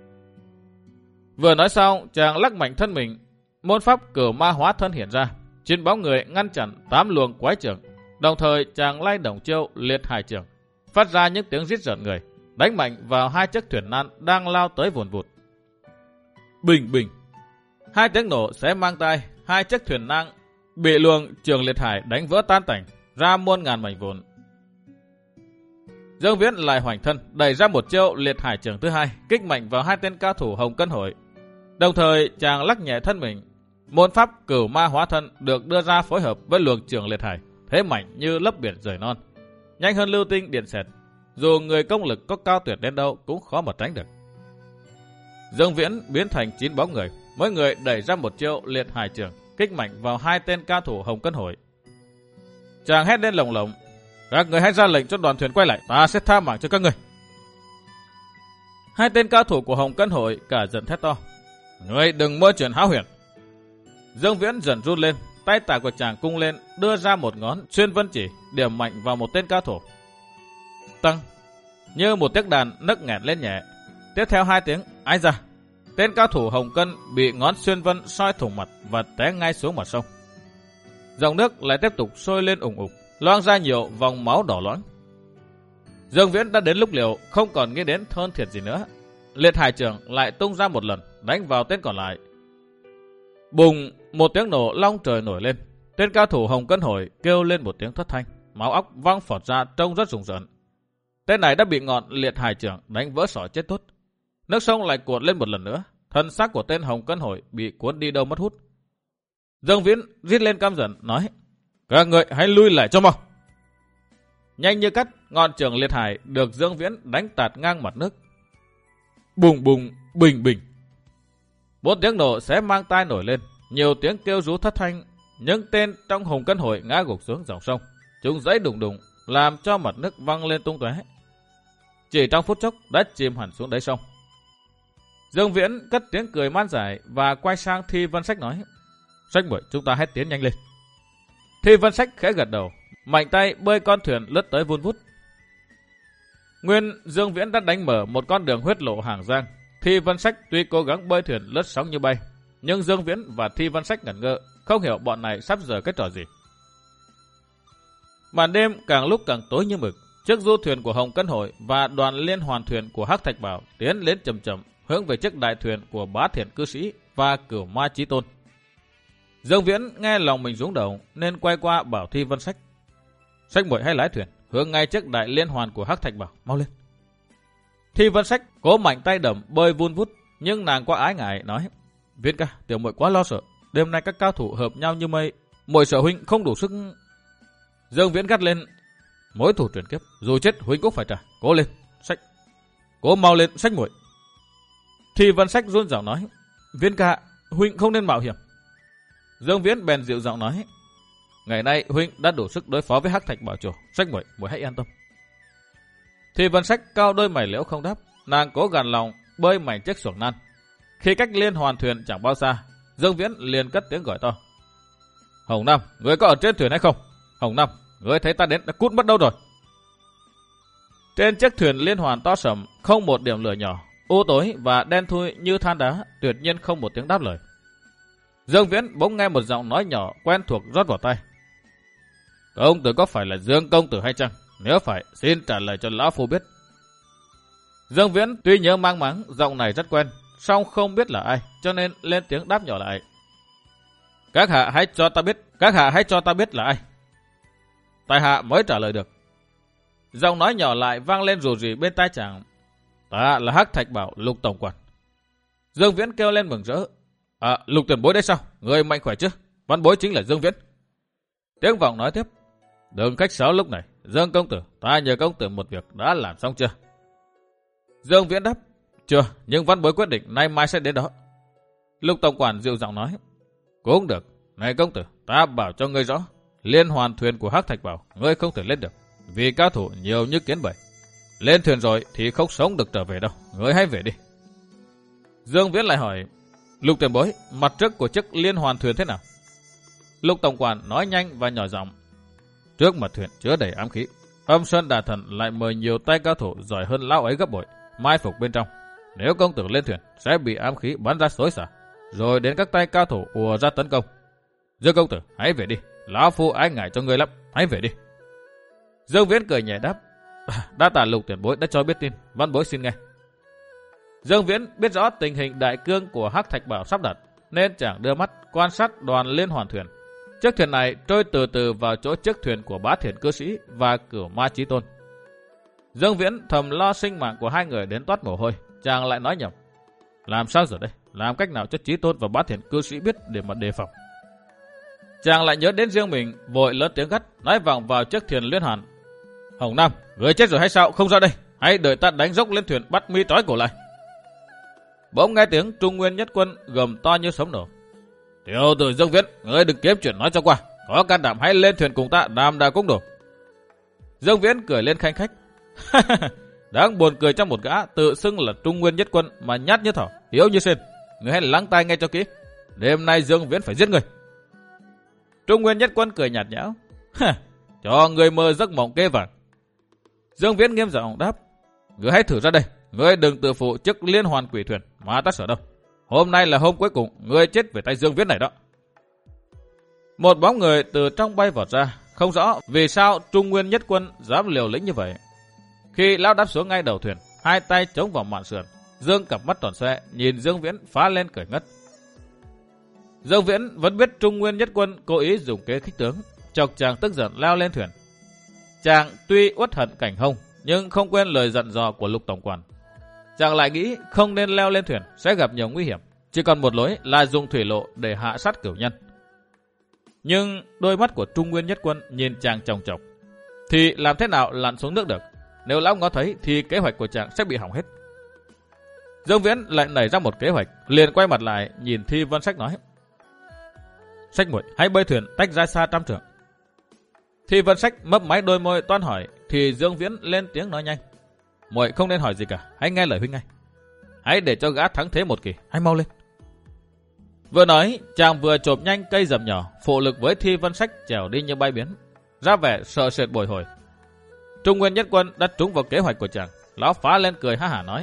Vừa nói xong, chàng lắc mạnh thân mình, môn pháp Cửu Ma hóa thân hiện ra, trên bóng người ngăn chặn tám luồng quái trường. Đồng thời chàng lay động chiêu liệt hải trường, phát ra những tiếng rít rợn người, đánh mạnh vào hai chiếc thuyền nan đang lao tới vùn vụt. Bình bình, hai tiếng nổ xé mang tai, hai chiếc thuyền nan bị luồng trường liệt hải đánh vỡ tan tành ra muôn ngàn mảnh vụn. Dương Viễn lại hoành thân đẩy ra một chiêu liệt hải trường thứ hai, kích mạnh vào hai tên cao thủ Hồng Cân Hội. Đồng thời chàng lắc nhẹ thân mình, môn pháp Cửu Ma hóa thân được đưa ra phối hợp với luồng trường liệt hải, thế mạnh như lấp biển rời non, nhanh hơn lưu tinh điện xẹt, dù người công lực có cao tuyệt đến đâu cũng khó mà tránh được. Dương Viễn biến thành chín bóng người, mỗi người đẩy ra một chiêu liệt hải trường, kích mạnh vào hai tên cao thủ Hồng Cân Hội. Chàng hét lên lồng lộng: các người hãy ra lệnh cho đoàn thuyền quay lại, ta sẽ tha mạng cho các người. Hai tên cao thủ của Hồng Cân Hội cả giận thét to: ngươi đừng mơ chuyện hão huyền. Dương Viễn dần run lên, tay tả của chàng cung lên, đưa ra một ngón xuyên vân chỉ, điểm mạnh vào một tên cao thủ. Tăng, như một tiếng đàn nấc nghẹn lên nhẹ. Tiếp theo hai tiếng ái ra, tên cao thủ Hồng Cân bị ngón xuyên vân soi thủng mặt và té ngay xuống mặt sông. Dòng nước lại tiếp tục sôi lên ủng ục, loang ra nhiều vòng máu đỏ loãng. Dương Viễn đã đến lúc liều, không còn nghĩ đến hơn thiệt gì nữa. Liệt hải trường lại tung ra một lần, đánh vào tên còn lại. Bùng, một tiếng nổ long trời nổi lên. Tên cao thủ Hồng Cân Hội kêu lên một tiếng thất thanh, máu óc văng phọt ra trông rất rùng rợn. Tên này đã bị ngọn liệt hải trường đánh vỡ sọ chết tốt. Nước sông lại cuộn lên một lần nữa, thân xác của tên Hồng Cân Hội bị cuốn đi đâu mất hút. Dương Viễn rít lên căm giận nói: các người hãy lui lại cho mau. Nhanh như cắt, ngọn trường liệt hải được Dương Viễn đánh tạt ngang mặt nước. Bùng bùng, bình bình. Bốn tiếng nổ sẽ mang tai nổi lên, nhiều tiếng kêu rú thất thanh. Những tên trong Hồng Cân Hội ngã gục xuống dòng sông, chúng giãy đùng đùng, làm cho mặt nước văng lên tung tóe. Chỉ trong phút chốc đã chìm hẳn xuống đáy sông. Dương Viễn cất tiếng cười man dại và quay sang Thi Vân Sách nói: Sách Bưởi, chúng ta hãy tiến nhanh lên. Thi Vân Sách khẽ gật đầu, mạnh tay bơi con thuyền lướt tới vun vút. Nguyên Dương Viễn đã đánh mở một con đường huyết lộ hàng giang. Thi Vân Sách tuy cố gắng bơi thuyền lướt sóng như bay, nhưng Dương Viễn và Thi Vân Sách ngẩn ngơ, không hiểu bọn này sắp giờ cái trò gì. Màn đêm càng lúc càng tối như mực. Chiếc du thuyền của Hồng Cân Hội và đoàn liên hoàn thuyền của Hắc Thạch Bảo tiến đến chậm chậm hướng về chiếc đại thuyền của Bá Thiện Cư Sĩ và Cửu Ma Chí Tôn. Dương Viễn nghe lòng mình rúng động nên quay qua bảo Thi Vân Sách. Sách muội hãy lái thuyền, hướng ngay trước đại liên hoàn của Hắc Thạch Bảo, mau lên. Thi Vân Sách cố mạnh tay đầm bơi vun vút, nhưng nàng quá ái ngại nói: Viễn ca, tiểu muội quá lo sợ, đêm nay các cao thủ hợp nhau như mây, muội sợ huynh không đủ sức. Dương Viễn gắt lên: Mối thủ truyền kiếp, dù chết huynh cũng phải trả, cố lên, Sách, cố mau lên Sách muội. Thi Vân Sách run giọng nói: Viễn ca, huynh không nên mạo hiểm. Dương Viễn bèn dịu giọng nói: Ngày nay huynh đã đủ sức đối phó với Hắc Thạch Bảo chủ, Sách muội, muội hãy an tâm. Thi Vân Sách cao đôi mày liễu không đáp, nàng cố gàn lòng bơi mảnh chiếc xuồng nan. Khi cách liên hoàn thuyền chẳng bao xa, Dương Viễn liền cất tiếng gọi to: Hồng Nam, người có ở trên thuyền hay không? Hồng Nam, người thấy ta đến đã cút mất đâu rồi? Trên chiếc thuyền liên hoàn to sầm, không một điểm lửa nhỏ, u tối và đen thui như than đá, tuyệt nhiên không một tiếng đáp lời. Dương Viễn bỗng nghe một giọng nói nhỏ quen thuộc rót vào tai: Công tử có phải là Dương công tử hay chăng? Nếu phải, xin trả lời cho lão phu biết. Dương Viễn tuy nhớ mang máng giọng này rất quen, song không biết là ai, cho nên lên tiếng đáp nhỏ lại: Các hạ hãy cho ta biết, các hạ hãy cho ta biết là ai. Tại hạ mới trả lời được. Giọng nói nhỏ lại vang lên rù rì bên tai chàng: Ta là Hắc Thạch Bảo Lục tổng quản. Dương Viễn kêu lên mừng rỡ: À, Lục tiền bối đấy sao? Người mạnh khỏe chứ? Văn bối chính là Dương Viễn. Tiếng vọng nói tiếp: Đừng khách sáo lúc này, Dương công tử, ta nhờ công tử một việc đã làm xong chưa? Dương Viễn đáp: Chưa, nhưng văn bối quyết định nay mai sẽ đến đó. Lục tổng quản dịu giọng nói: Cũng được, này công tử, ta bảo cho ngươi rõ, liên hoàn thuyền của Hắc Thạch Bảo ngươi không thể lên được, vì cao thủ nhiều như kiến bầy. Lên thuyền rồi thì không sống được trở về đâu, ngươi hãy về đi. Dương Viễn lại hỏi: Lục tiền bối, mặt trước của chiếc liên hoàn thuyền thế nào? Lục tổng quản nói nhanh và nhỏ giọng: Trước mặt thuyền chứa đầy ám khí, Âm Sơn Đà Thần lại mời nhiều tay cao thủ giỏi hơn lão ấy gấp bội, mai phục bên trong. Nếu công tử lên thuyền sẽ bị ám khí bắn ra xối xả, rồi đến các tay cao thủ ùa ra tấn công. Dương công tử, hãy về đi, lão phu ái ngại cho ngươi lắm, hãy về đi. Dương Viễn cười nhẹ đáp: Đã tạ Lục tiền bối đã cho biết tin, văn bối xin nghe. Dương Viễn biết rõ tình hình đại cương của Hắc Thạch Bảo sắp đặt, nên chẳng đưa mắt quan sát đoàn liên hoàn thuyền. Chiếc thuyền này trôi từ từ vào chỗ chiếc thuyền của Bá Thiền Cư Sĩ và Cửu Ma Chí Tôn. Dương Viễn thầm lo sinh mạng của hai người đến toát mồ hôi, chàng lại nói nhầm: Làm sao giờ đây? Làm cách nào cho Chí Tôn và Bá Thiền Cư Sĩ biết để mà đề phòng? Chàng lại nhớ đến riêng mình, vội lớn tiếng gắt, nói vọng vào chiếc thuyền liên hoàn: Hồng Nam, người chết rồi hay sao? Không ra đây, hãy đợi ta đánh dốc lên thuyền bắt mi trói cổ lại. Bỗng nghe tiếng Trung Nguyên Nhất Quân gầm to như sấm nổ: Tiểu tử Dương Viễn, ngươi đừng kiếm chuyện nói cho qua, có can đảm hãy lên thuyền cùng ta đàm đà cũng đủ. Dương Viễn cười lên khanh khách: Đáng buồn cười trong một gã tự xưng là Trung Nguyên Nhất Quân mà nhát như thỏ, yếu như sên. Ngươi hãy lắng tai nghe cho kỹ, đêm nay Dương Viễn phải giết ngươi. Trung Nguyên Nhất Quân cười nhạt nhẽo: Cho người mơ giấc mộng kê vàng. Dương Viễn nghiêm giọng đáp: Ngươi hãy thử ra đây, ngươi đừng tự phụ chức liên hoàn quỷ thuyền mà ta sợ đâu. Hôm nay là hôm cuối cùng ngươi chết về tay Dương Viễn này đó. Một bóng người từ trong bay vọt ra, không rõ vì sao Trung Nguyên Nhất Quân dám liều lĩnh như vậy. Khi lão đáp xuống ngay đầu thuyền, hai tay chống vào mạn sườn, dương cặp mắt tròn xoe nhìn Dương Viễn phá lên cười ngất. Dương Viễn vẫn biết Trung Nguyên Nhất Quân cố ý dùng kế khích tướng, chọc chàng tức giận leo lên thuyền. Chàng tuy uất hận Cảnh Hồng, nhưng không quên lời dặn dò của Lục tổng quản. Chàng lại nghĩ không nên leo lên thuyền sẽ gặp nhiều nguy hiểm, chỉ còn một lối là dùng thủy lộ để hạ sát cửu nhân. Nhưng đôi mắt của Trung Nguyên Nhất Quân nhìn chàng chòng chọc, thì làm thế nào lặn xuống nước được? Nếu lão ngó thấy thì kế hoạch của chàng sẽ bị hỏng hết. Dương Viễn lại nảy ra một kế hoạch, liền quay mặt lại nhìn Thi Vân Sách nói: Sách muội, hãy bơi thuyền tách ra xa trăm trượng. Thi Vân Sách mấp máy đôi môi toan hỏi, thì Dương Viễn lên tiếng nói nhanh: Muội không nên hỏi gì cả, hãy nghe lời huynh ngay. Hãy để cho gã thắng thế một kỳ, hãy mau lên. Vừa nói, chàng vừa chộp nhanh cây rầm nhỏ, phụ lực với Thi Vân Sách trèo đi như bay biến, ra vẻ sợ sệt bồi hồi. Trung Nguyên Nhất Quân đã trúng vào kế hoạch của chàng, lão phá lên cười ha hả nói: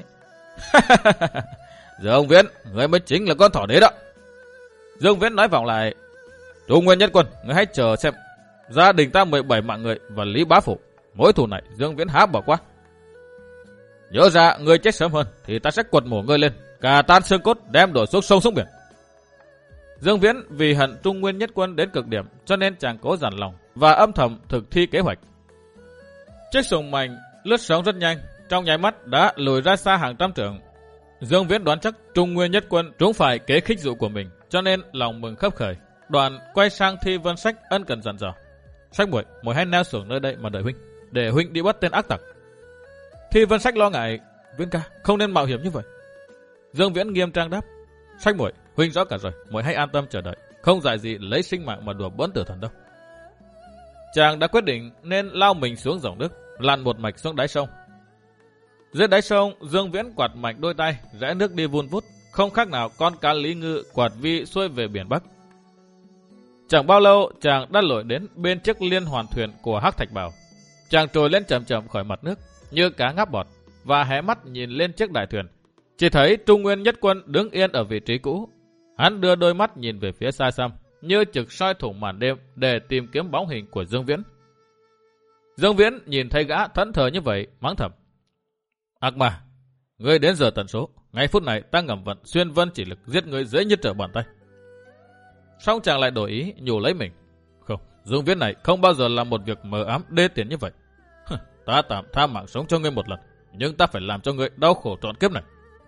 Dương Viễn, người mới chính là con thỏ đế đó. Dương Viễn nói vọng lại: Trung Nguyên Nhất Quân, người hãy chờ xem, gia đình ta mười bảy mạng người và Lý Bá Phụ, mối thù này Dương Viễn há bỏ qua. Nhớ ra người chết sớm hơn thì ta sẽ quật mổ ngươi lên, cả tan xương cốt đem đổ xuống sông xuống biển. Dương Viễn vì hận Trung Nguyên Nhất Quân đến cực điểm cho nên chàng cố dằn lòng và âm thầm thực thi kế hoạch. Chiếc sùng mảnh lướt sóng rất nhanh, trong nháy mắt đã lùi ra xa hàng trăm trượng. Dương Viễn đoán chắc Trung Nguyên Nhất Quân trúng phải kế khích dụ của mình, cho nên lòng mừng khấp khởi. Đoàn quay sang Thi Vân Sách ân cần dặn dò: Sách muội, muội hãy neo xuống nơi đây mà đợi huynh, để huynh đi bắt tên ác tặc. Thi Vân Sách lo ngại: Viễn ca, không nên mạo hiểm như vậy. Dương Viễn nghiêm trang đáp: Sách muội, huynh rõ cả rồi, muội hãy an tâm chờ đợi, không dại gì lấy sinh mạng mà đùa bỡn tử thần đâu. Chàng đã quyết định nên lao mình xuống dòng nước, lặn một mạch xuống đáy sông. Dưới đáy sông, Dương Viễn quạt mạnh đôi tay, rẽ nước đi vun vút, không khác nào con cá lý ngư quạt vi xuôi về biển Bắc. Chẳng bao lâu, chàng đã lội đến bên chiếc liên hoàn thuyền của Hắc Thạch Bảo. Chàng trồi lên chậm chậm khỏi mặt nước, như cá ngáp bọt, và hé mắt nhìn lên chiếc đại thuyền. Chỉ thấy Trung Nguyên Nhất Quân đứng yên ở vị trí cũ. Hắn đưa đôi mắt nhìn về phía xa xăm, như trực soi thủng màn đêm để tìm kiếm bóng hình của Dương Viễn. Dương Viễn nhìn thấy gã thẫn thờ như vậy, mắng thầm: Ác ma, ngươi đến giờ tận số, ngay phút này ta ngầm vận xuyên vân chỉ lực giết ngươi dễ như trở bàn tay. Xong chàng lại đổi ý, nhủ lấy mình: Không, Dương Viễn này không bao giờ làm một việc mờ ám đê tiện như vậy. Ta tạm tha mạng sống cho ngươi một lần, nhưng ta phải làm cho ngươi đau khổ trọn kiếp này.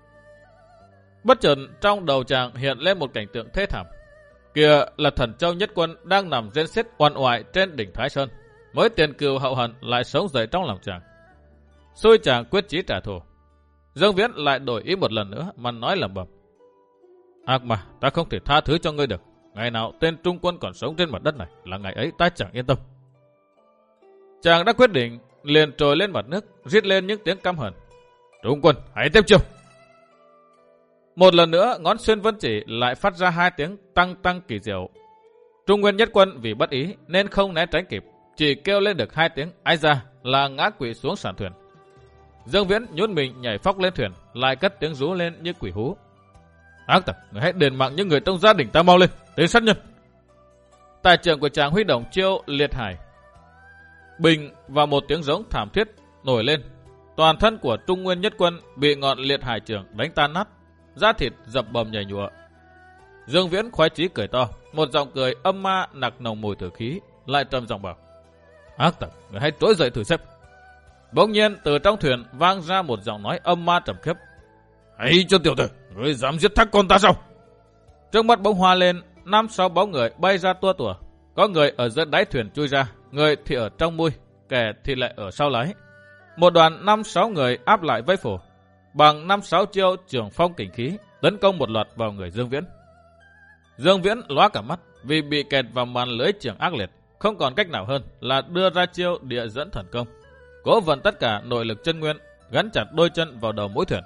Bất chợt trong đầu chàng hiện lên một cảnh tượng thê thảm. Kìa là Thần Châu Nhất Quân đang nằm rên xiết oằn oại trên đỉnh Thái Sơn. Mới tiền cừu hậu hận lại sống dậy trong lòng chàng. Xui chàng quyết chí trả thù. Dương Viễn lại đổi ý một lần nữa mà nói lẩm bẩm: Ác mà, ta không thể tha thứ cho ngươi được. Ngày nào tên Trung Quân còn sống trên mặt đất này là ngày ấy ta chẳng yên tâm. Chàng đã quyết định, liền trồi lên mặt nước, rít lên những tiếng căm hận: Trung Quân, hãy tiếp chiêu! Một lần nữa, ngón xuyên vân chỉ lại phát ra hai tiếng tăng tăng kỳ diệu. Trung Nguyên Nhất Quân vì bất ý nên không né tránh kịp, chỉ kêu lên được hai tiếng ái ra là ngã quỵ xuống sàn thuyền. Dương Viễn nhún mình nhảy phóc lên thuyền, lại cất tiếng rú lên như quỷ hú: Ác tặc, người hãy đền mạng những người trong gia đình ta mau lên, đến sát nhân! Tài trưởng của chàng huy động chiêu liệt hải. Bình và một tiếng giống thảm thiết nổi lên. Toàn thân của Trung Nguyên Nhất Quân bị ngọn liệt hải trưởng đánh tan nát, da thịt dập bầm nhảy nhụa. Dương Viễn khoái chí cười to, một giọng cười âm ma nặc nồng mùi tử khí, lại trầm giọng bảo: Ác tặc, người hãy trỗi dậy thử xem. Bỗng nhiên từ trong thuyền vang ra một giọng nói âm ma trầm khiếp: Hãy cho tiểu tử, người dám giết thác con ta sao? Trước mắt bỗng hoa lên, năm sáu bóng người bay ra tua tủa. Có người ở dưới đáy thuyền chui ra, người thì ở trong mui, kẻ thì lại ở sau lái. Một đoàn năm sáu người áp lại vây phủ, bằng năm sáu chiêu trường phong kình khí tấn công một loạt vào người Dương Viễn. Dương Viễn lóa cả mắt vì bị kẹt vào màn lưới trường ác liệt, không còn cách nào hơn là đưa ra chiêu địa dẫn thần công, cố vận tất cả nội lực chân nguyên, gắn chặt đôi chân vào đầu mũi thuyền.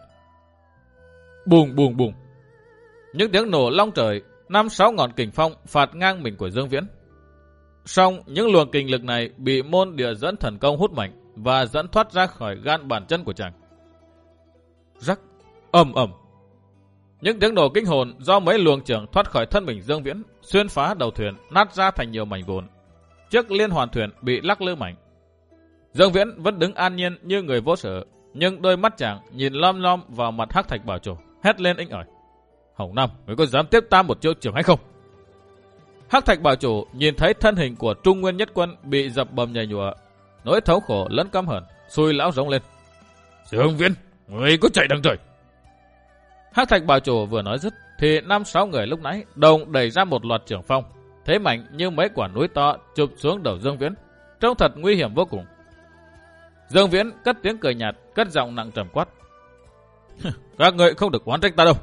Bùng bùng bùng, những tiếng nổ long trời, năm sáu ngọn kình phong phạt ngang mình của Dương Viễn. Song những luồng kình lực này bị môn địa dẫn thần công hút mạnh và dẫn thoát ra khỏi gan bàn chân của chàng. Rắc, ầm ầm, những tiếng nổ kinh hồn do mấy luồng trường thoát khỏi thân mình Dương Viễn, xuyên phá đầu thuyền, nát ra thành nhiều mảnh vụn. Chiếc liên hoàn thuyền bị lắc lư mạnh. Dương Viễn vẫn đứng an nhiên như người vô sự, nhưng đôi mắt chàng nhìn lom lom vào mặt Hắc Thạch Bảo Chủ, hét lên inh ỏi: Hồng Nam, người có dám tiếp ta một chiêu trường hay không? Hắc Thạch Bảo Chủ nhìn thấy thân hình của Trung Nguyên Nhất Quân bị dập bầm nhảy nhụa, nỗi thấu khổ lẫn căm hờn, xui lão rống lên: Dương Viễn, người có chạy đằng trời! Hắc Thạch Bảo Chủ vừa nói dứt thì năm sáu người lúc nãy đồng đẩy ra một loạt trường phong, thế mạnh như mấy quả núi to chụp xuống đầu Dương Viễn, trông thật nguy hiểm vô cùng. Dương Viễn cất tiếng cười nhạt, cất giọng nặng trầm quát: Các người không được oán trách ta đâu.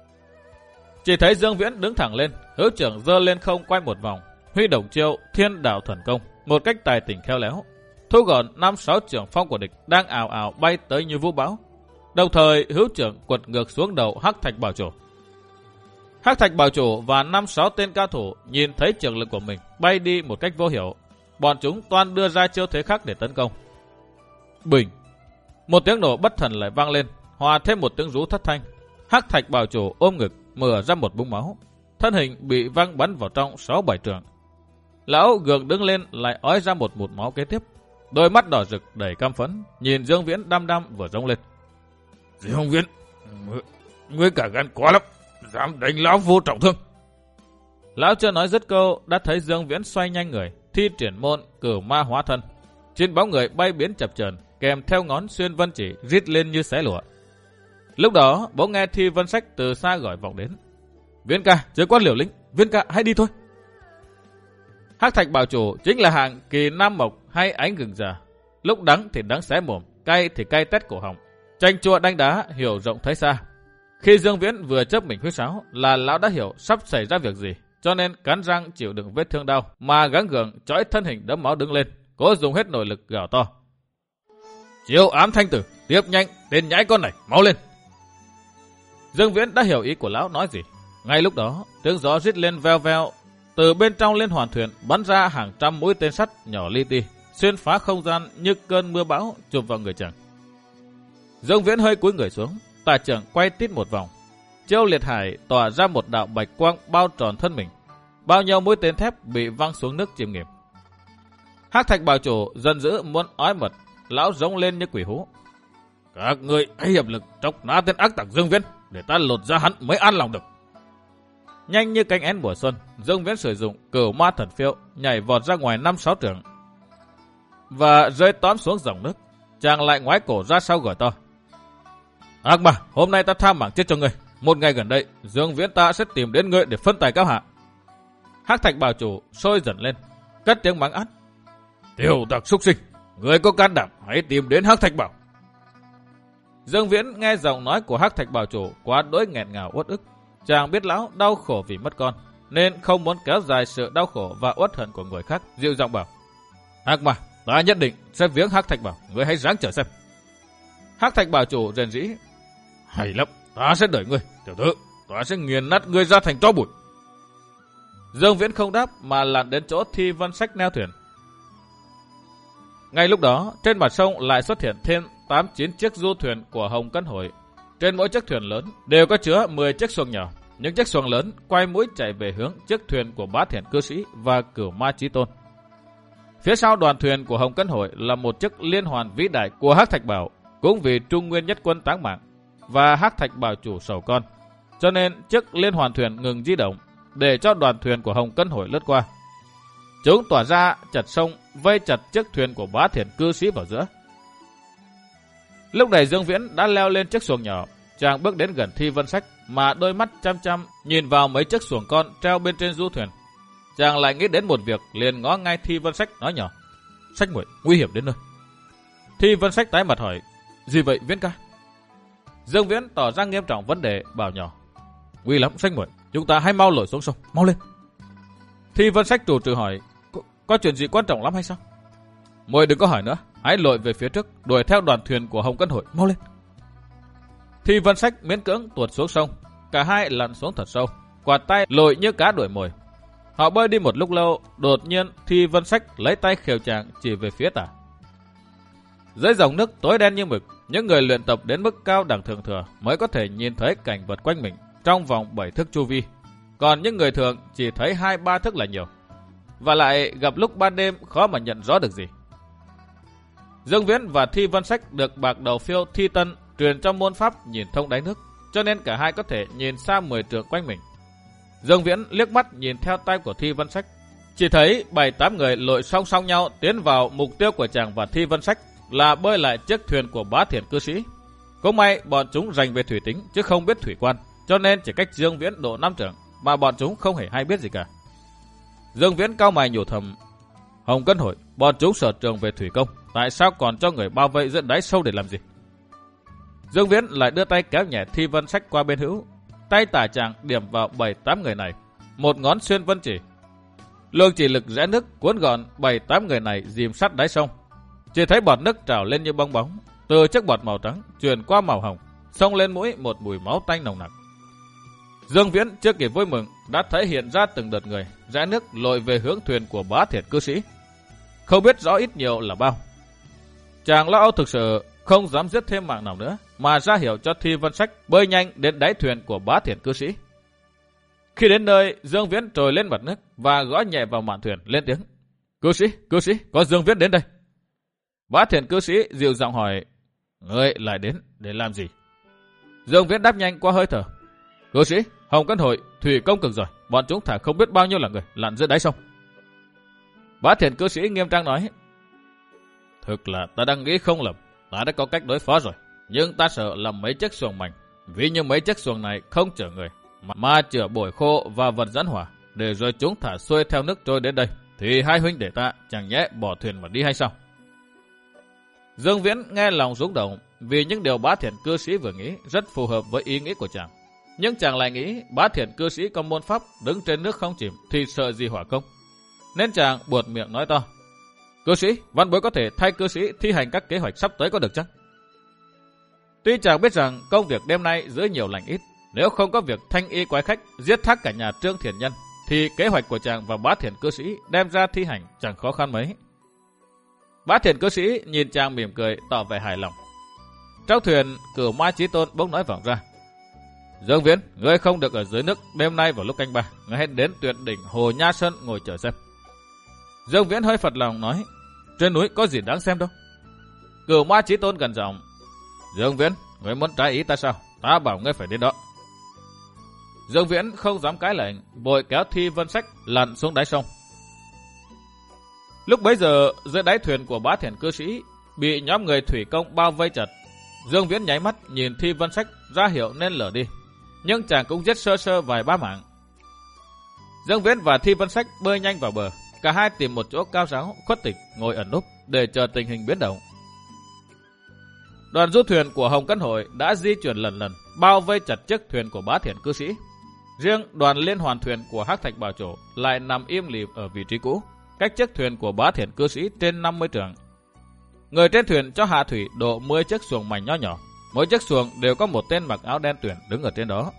Chỉ thấy Dương Viễn đứng thẳng lên, hữu trưởng giơ lên không quay một vòng, huy động chiêu Thiên Đạo Thần Công một cách tài tình khéo léo, thu gọn năm sáu trường phong của địch đang ào ào bay tới như vũ bão. Đồng thời hữu trưởng quật ngược xuống đầu Hắc Thạch Bảo Chủ. Hắc Thạch Bảo Chủ và năm sáu tên cao thủ nhìn thấy trường lực của mình bay đi một cách vô hiểu, bọn chúng toan đưa ra chiêu thế khác để tấn công. Bình, một tiếng nổ bất thần lại vang lên, hòa thêm một tiếng rú thất thanh. Hắc Thạch Bảo Chủ ôm ngực mửa ra một búng máu, thân hình bị văng bắn vào trong sáu bảy trường. Lão gượng đứng lên lại ói ra một mụn máu kế tiếp, đôi mắt đỏ rực đầy căm phẫn nhìn Dương Viễn đăm đăm vừa rống lên: Dương Viễn, ngươi cả gan quá lắm, dám đánh lão vô trọng thương. Lão chưa nói dứt câu, đã thấy Dương Viễn xoay nhanh người, thi triển môn cửu ma hóa thân. Trên bóng người bay biến chập chờn, kèm theo ngón xuyên vân chỉ rít lên như xé lụa. Lúc đó, bỗng nghe Thi Vân Sách từ xa gọi vọng đến. Viễn ca, chớ quá liều lĩnh, Viễn ca hãy đi thôi. Hắc Thạch Bảo Chủ chính là hạng kỳ nam mộc hay ánh gừng già. Lúc đắng thì đắng xé mồm, cay thì cay tét cổ họng. Tranh chua đánh đá, hiểu rộng thấy xa. Khi Dương Viễn vừa chớp mình huýt sáo là lão đã hiểu sắp xảy ra việc gì, cho nên cắn răng chịu đựng vết thương đau mà gắng gượng chõi thân hình đẫm máu đứng lên, cố dùng hết nội lực gào to. Chiêu ám thanh tử, tiếp nhanh, tên nhãi con này, máu lên. Dương Viễn đã hiểu ý của lão nói gì. Ngay lúc đó, tiếng gió rít lên veo veo, từ bên trong liên hoàn thuyền bắn ra hàng trăm mũi tên sắt nhỏ li ti, xuyên phá không gian như cơn mưa bão chụp vào người chàng. Dương Viễn hơi cúi người xuống, tà trưởng quay tít một vòng. Chiêu liệt hải tỏa ra một đạo bạch quang bao tròn thân mình. Bao nhiêu mũi tên thép bị văng xuống nước chìm nghỉm. Hắc Thạch Bảo Chủ giận dữ muốn ói mật, lão rống lên như quỷ hú. Các ngươi hãy hiệp lực tróc nã tên ác tặc Dương Viễn, để ta lột ra hắn mới an lòng được. Nhanh như cánh én mùa xuân, Dương Viễn sử dụng cửu ma thần phiêu, nhảy vọt ra ngoài năm sáu trượng và rơi tóm xuống dòng nước. Chàng lại ngoái cổ ra sau gọi to. Ác ma, hôm nay ta tha mạng chết cho ngươi. Một ngày gần đây, Dương Viễn ta sẽ tìm đến ngươi để phân tài cao hạ. Hắc Thạch Bảo Chủ sôi dần lên, cất tiếng mắng át. Tiểu tặc súc sinh, ngươi có can đảm hãy tìm đến Hắc Thạch Bảo. Dương Viễn nghe giọng nói của Hắc Thạch Bảo Chủ quá đỗi nghẹn ngào uất ức. Chàng biết lão đau khổ vì mất con, nên không muốn kéo dài sự đau khổ và uất hận của người khác, dịu giọng bảo. Hắc ma, ta nhất định sẽ viếng Hắc Thạch Bảo, ngươi hãy ráng chờ xem. Hắc Thạch Bảo Chủ rền rĩ. Hay lắm, ta sẽ đợi ngươi, tiểu tử, ta sẽ nghiền nát ngươi ra thành tro bụi. Dương Viễn không đáp mà lặn đến chỗ Thi Vân Sách neo thuyền. Ngay lúc đó, trên mặt sông lại xuất hiện thêm tám chín chiếc du thuyền của Hồng Cân Hội. Trên mỗi chiếc thuyền lớn đều có chứa mười chiếc xuồng nhỏ. Những chiếc xuồng lớn quay mũi chạy về hướng chiếc thuyền của Bá Thiện Cư Sĩ và Cửu Ma Chí Tôn. Phía sau đoàn thuyền của Hồng Cân Hội là một chiếc liên hoàn vĩ đại của Hắc Thạch Bảo, cũng vì Trung Nguyên Nhất Quân táng mạng và Hắc Thạch Bảo Chủ sầu con, cho nên chiếc liên hoàn thuyền ngừng di động để cho đoàn thuyền của Hồng Cân Hội lướt qua. Chúng tỏa ra chặt sông, vây chặt chiếc thuyền của Bá Thiện Cư Sĩ vào giữa. Lúc này Dương Viễn đã leo lên chiếc xuồng nhỏ, chàng bước đến gần Thi Vân Sách mà đôi mắt chăm chăm nhìn vào mấy chiếc xuồng con treo bên trên du thuyền. Chàng lại nghĩ đến một việc, liền ngó ngay Thi Vân Sách nói nhỏ. Sách muội, nguy hiểm đến nơi. Thi Vân Sách tái mặt hỏi. Gì vậy Viễn ca? Dương Viễn tỏ ra nghiêm trọng vấn đề, bảo nhỏ. Nguy lắm Sách muội, chúng ta hãy mau lội xuống sông, mau lên. Thi Vân Sách trù trừ hỏi. Có, có chuyện gì quan trọng lắm hay sao? Muội đừng có hỏi nữa, hãy lội về phía trước, đuổi theo đoàn thuyền của Hồng Cân Hội, mau lên. Thi Vân Sách miễn cưỡng tuột xuống sông, cả hai lặn xuống thật sâu, quạt tay lội như cá đuổi mồi. Họ bơi đi một lúc lâu, đột nhiên Thi Vân Sách lấy tay khều chàng chỉ về phía tả. Dưới dòng nước tối đen như mực, những người luyện tập đến mức cao đẳng thượng thừa mới có thể nhìn thấy cảnh vật quanh mình trong vòng bảy thước chu vi, còn những người thường chỉ thấy hai ba thước là nhiều, và lại gặp lúc ban đêm khó mà nhận rõ được gì. Dương Viễn và Thi Vân Sách được bạc đầu phiêu Thi Tân truyền trong môn pháp nhìn thông đáy nước, cho nên cả hai có thể nhìn xa mười trượng quanh mình. Dương Viễn liếc mắt nhìn theo tay của Thi Vân Sách, chỉ thấy bảy tám người lội song song nhau tiến vào mục tiêu của chàng và Thi Vân Sách là bơi lại chiếc thuyền của Bá Thiện Cư Sĩ. Cũng may bọn chúng rành về thủy tính chứ không biết thủy quan, cho nên chỉ cách Dương Viễn độ năm trượng mà bọn chúng không hề hay biết gì cả. Dương Viễn cau mày nhủ thầm. Hồng Cân Hội, bọn chúng sở trường về thủy công, tại sao còn cho người bao vây giữa đáy sâu để làm gì? Dương Viễn lại đưa tay kéo nhẹ Thi Vân Sách qua bên hữu, tay tả chàng điểm vào bảy tám người này, một ngón xuyên vân chỉ. Luồng chỉ lực rẽ nước cuốn gọn bảy tám người này dìm sát đáy sông. Chỉ thấy bọt nước trào lên như bong bóng, từ chiếc bọt màu trắng truyền qua màu hồng, xông lên mũi một mùi máu tanh nồng nặc. Dương Viễn chưa kịp vui mừng đã thấy hiện ra từng đợt người rẽ nước lội về hướng thuyền của Bá Thiện Cư Sĩ, không biết rõ ít nhiều là bao. Chàng lo âu thực sự không dám giết thêm mạng nào nữa, mà ra hiệu cho Thi Vân Sách bơi nhanh đến đáy thuyền của Bá Thiện Cư Sĩ. Khi đến nơi, Dương Viễn trồi lên mặt nước và gõ nhẹ vào mạn thuyền, lên tiếng. Cư sĩ, cư sĩ, có Dương Viễn đến đây. Bá Thiện Cư Sĩ dịu giọng hỏi, ngươi lại đến để làm gì? Dương Viễn đáp nhanh qua hơi thở. Cư sĩ, Hồng Cân Hội, thủy công cực giỏi, bọn chúng thả không biết bao nhiêu là người lặn dưới đáy sông. Bá Thiện cư sĩ nghiêm trang nói, thực là ta đang nghĩ không lầm, ta đã có cách đối phó rồi, nhưng ta sợ là mấy chiếc xuồng mảnh, vì như mấy chiếc xuồng này không chở người, mà, mà chở bổi khô và vật dẫn hỏa, để rồi chúng thả xuôi theo nước trôi đến đây, thì hai huynh đệ ta chẳng nhẽ bỏ thuyền mà đi hay sao? Dương Viễn nghe lòng rung động, vì những điều Bá Thiện cư sĩ vừa nghĩ rất phù hợp với ý nghĩ của chàng. Nhưng chàng lại nghĩ Bá Thiện cư sĩ có môn pháp đứng trên nước không chìm thì sợ gì hỏa công. Nên chàng buột miệng nói to, cư sĩ, văn bối có thể thay cư sĩ thi hành các kế hoạch sắp tới có được chăng? Tuy chàng biết rằng công việc đêm nay dưới nhiều lành ít, nếu không có việc thanh y quái khách giết thác cả nhà Trương Thiền Nhân, thì kế hoạch của chàng và Bá Thiện cư sĩ đem ra thi hành chẳng khó khăn mấy. Bá Thiện cư sĩ nhìn chàng mỉm cười tỏ vẻ hài lòng. Trong thuyền, Cửu Ma Chí Tôn bỗng nói vọng ra, Dương Viễn, ngươi không được ở dưới nước đêm nay vào lúc canh ba, ngươi hãy đến tuyệt đỉnh Hồ Nha Sơn ngồi chờ xem. Dương Viễn hơi phật lòng nói, trên núi có gì đáng xem đâu. Cửu Ma Chí Tôn gần giọng, Dương Viễn, ngươi muốn trái ý ta sao? Ta bảo ngươi phải đến đó. Dương Viễn không dám cãi lệnh, vội kéo Thi Vân Sách lặn xuống đáy sông. Lúc bấy giờ, dưới đáy thuyền của Bá Thiện cư sĩ bị nhóm người thủy công bao vây chặt. Dương Viễn nháy mắt nhìn Thi Vân Sách ra hiệu nên lở đi, nhưng chàng cũng giết sơ sơ vài ba mạng. Dương Viễn và Thi Vân Sách bơi nhanh vào bờ, cả hai tìm một chỗ cao ráo khuất tịch ngồi ẩn núp để chờ tình hình biến động. Đoàn du thuyền của Hồng Cân Hội đã di chuyển lần lần bao vây chặt chiếc thuyền của Bá Thiện cư sĩ. Riêng đoàn liên hoàn thuyền của Hắc Thạch Bảo Chủ lại nằm im lìm ở vị trí cũ, cách chiếc thuyền của Bá Thiện cư sĩ trên năm mươi trượng. Người trên thuyền cho hạ thủy độ mười chiếc xuồng mảnh nhỏ nhỏ, mỗi chiếc xuồng đều có một tên mặc áo đen tuyển đứng ở trên đó.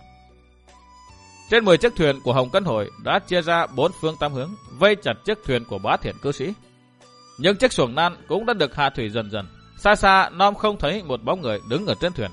Trên mười chiếc thuyền của Hồng Cân Hội đã chia ra bốn phương tám hướng vây chặt chiếc thuyền của Bá Thiện cư sĩ. Những chiếc xuồng nan cũng đã được hạ thủy dần dần, xa xa Nom không thấy một bóng người đứng ở trên thuyền.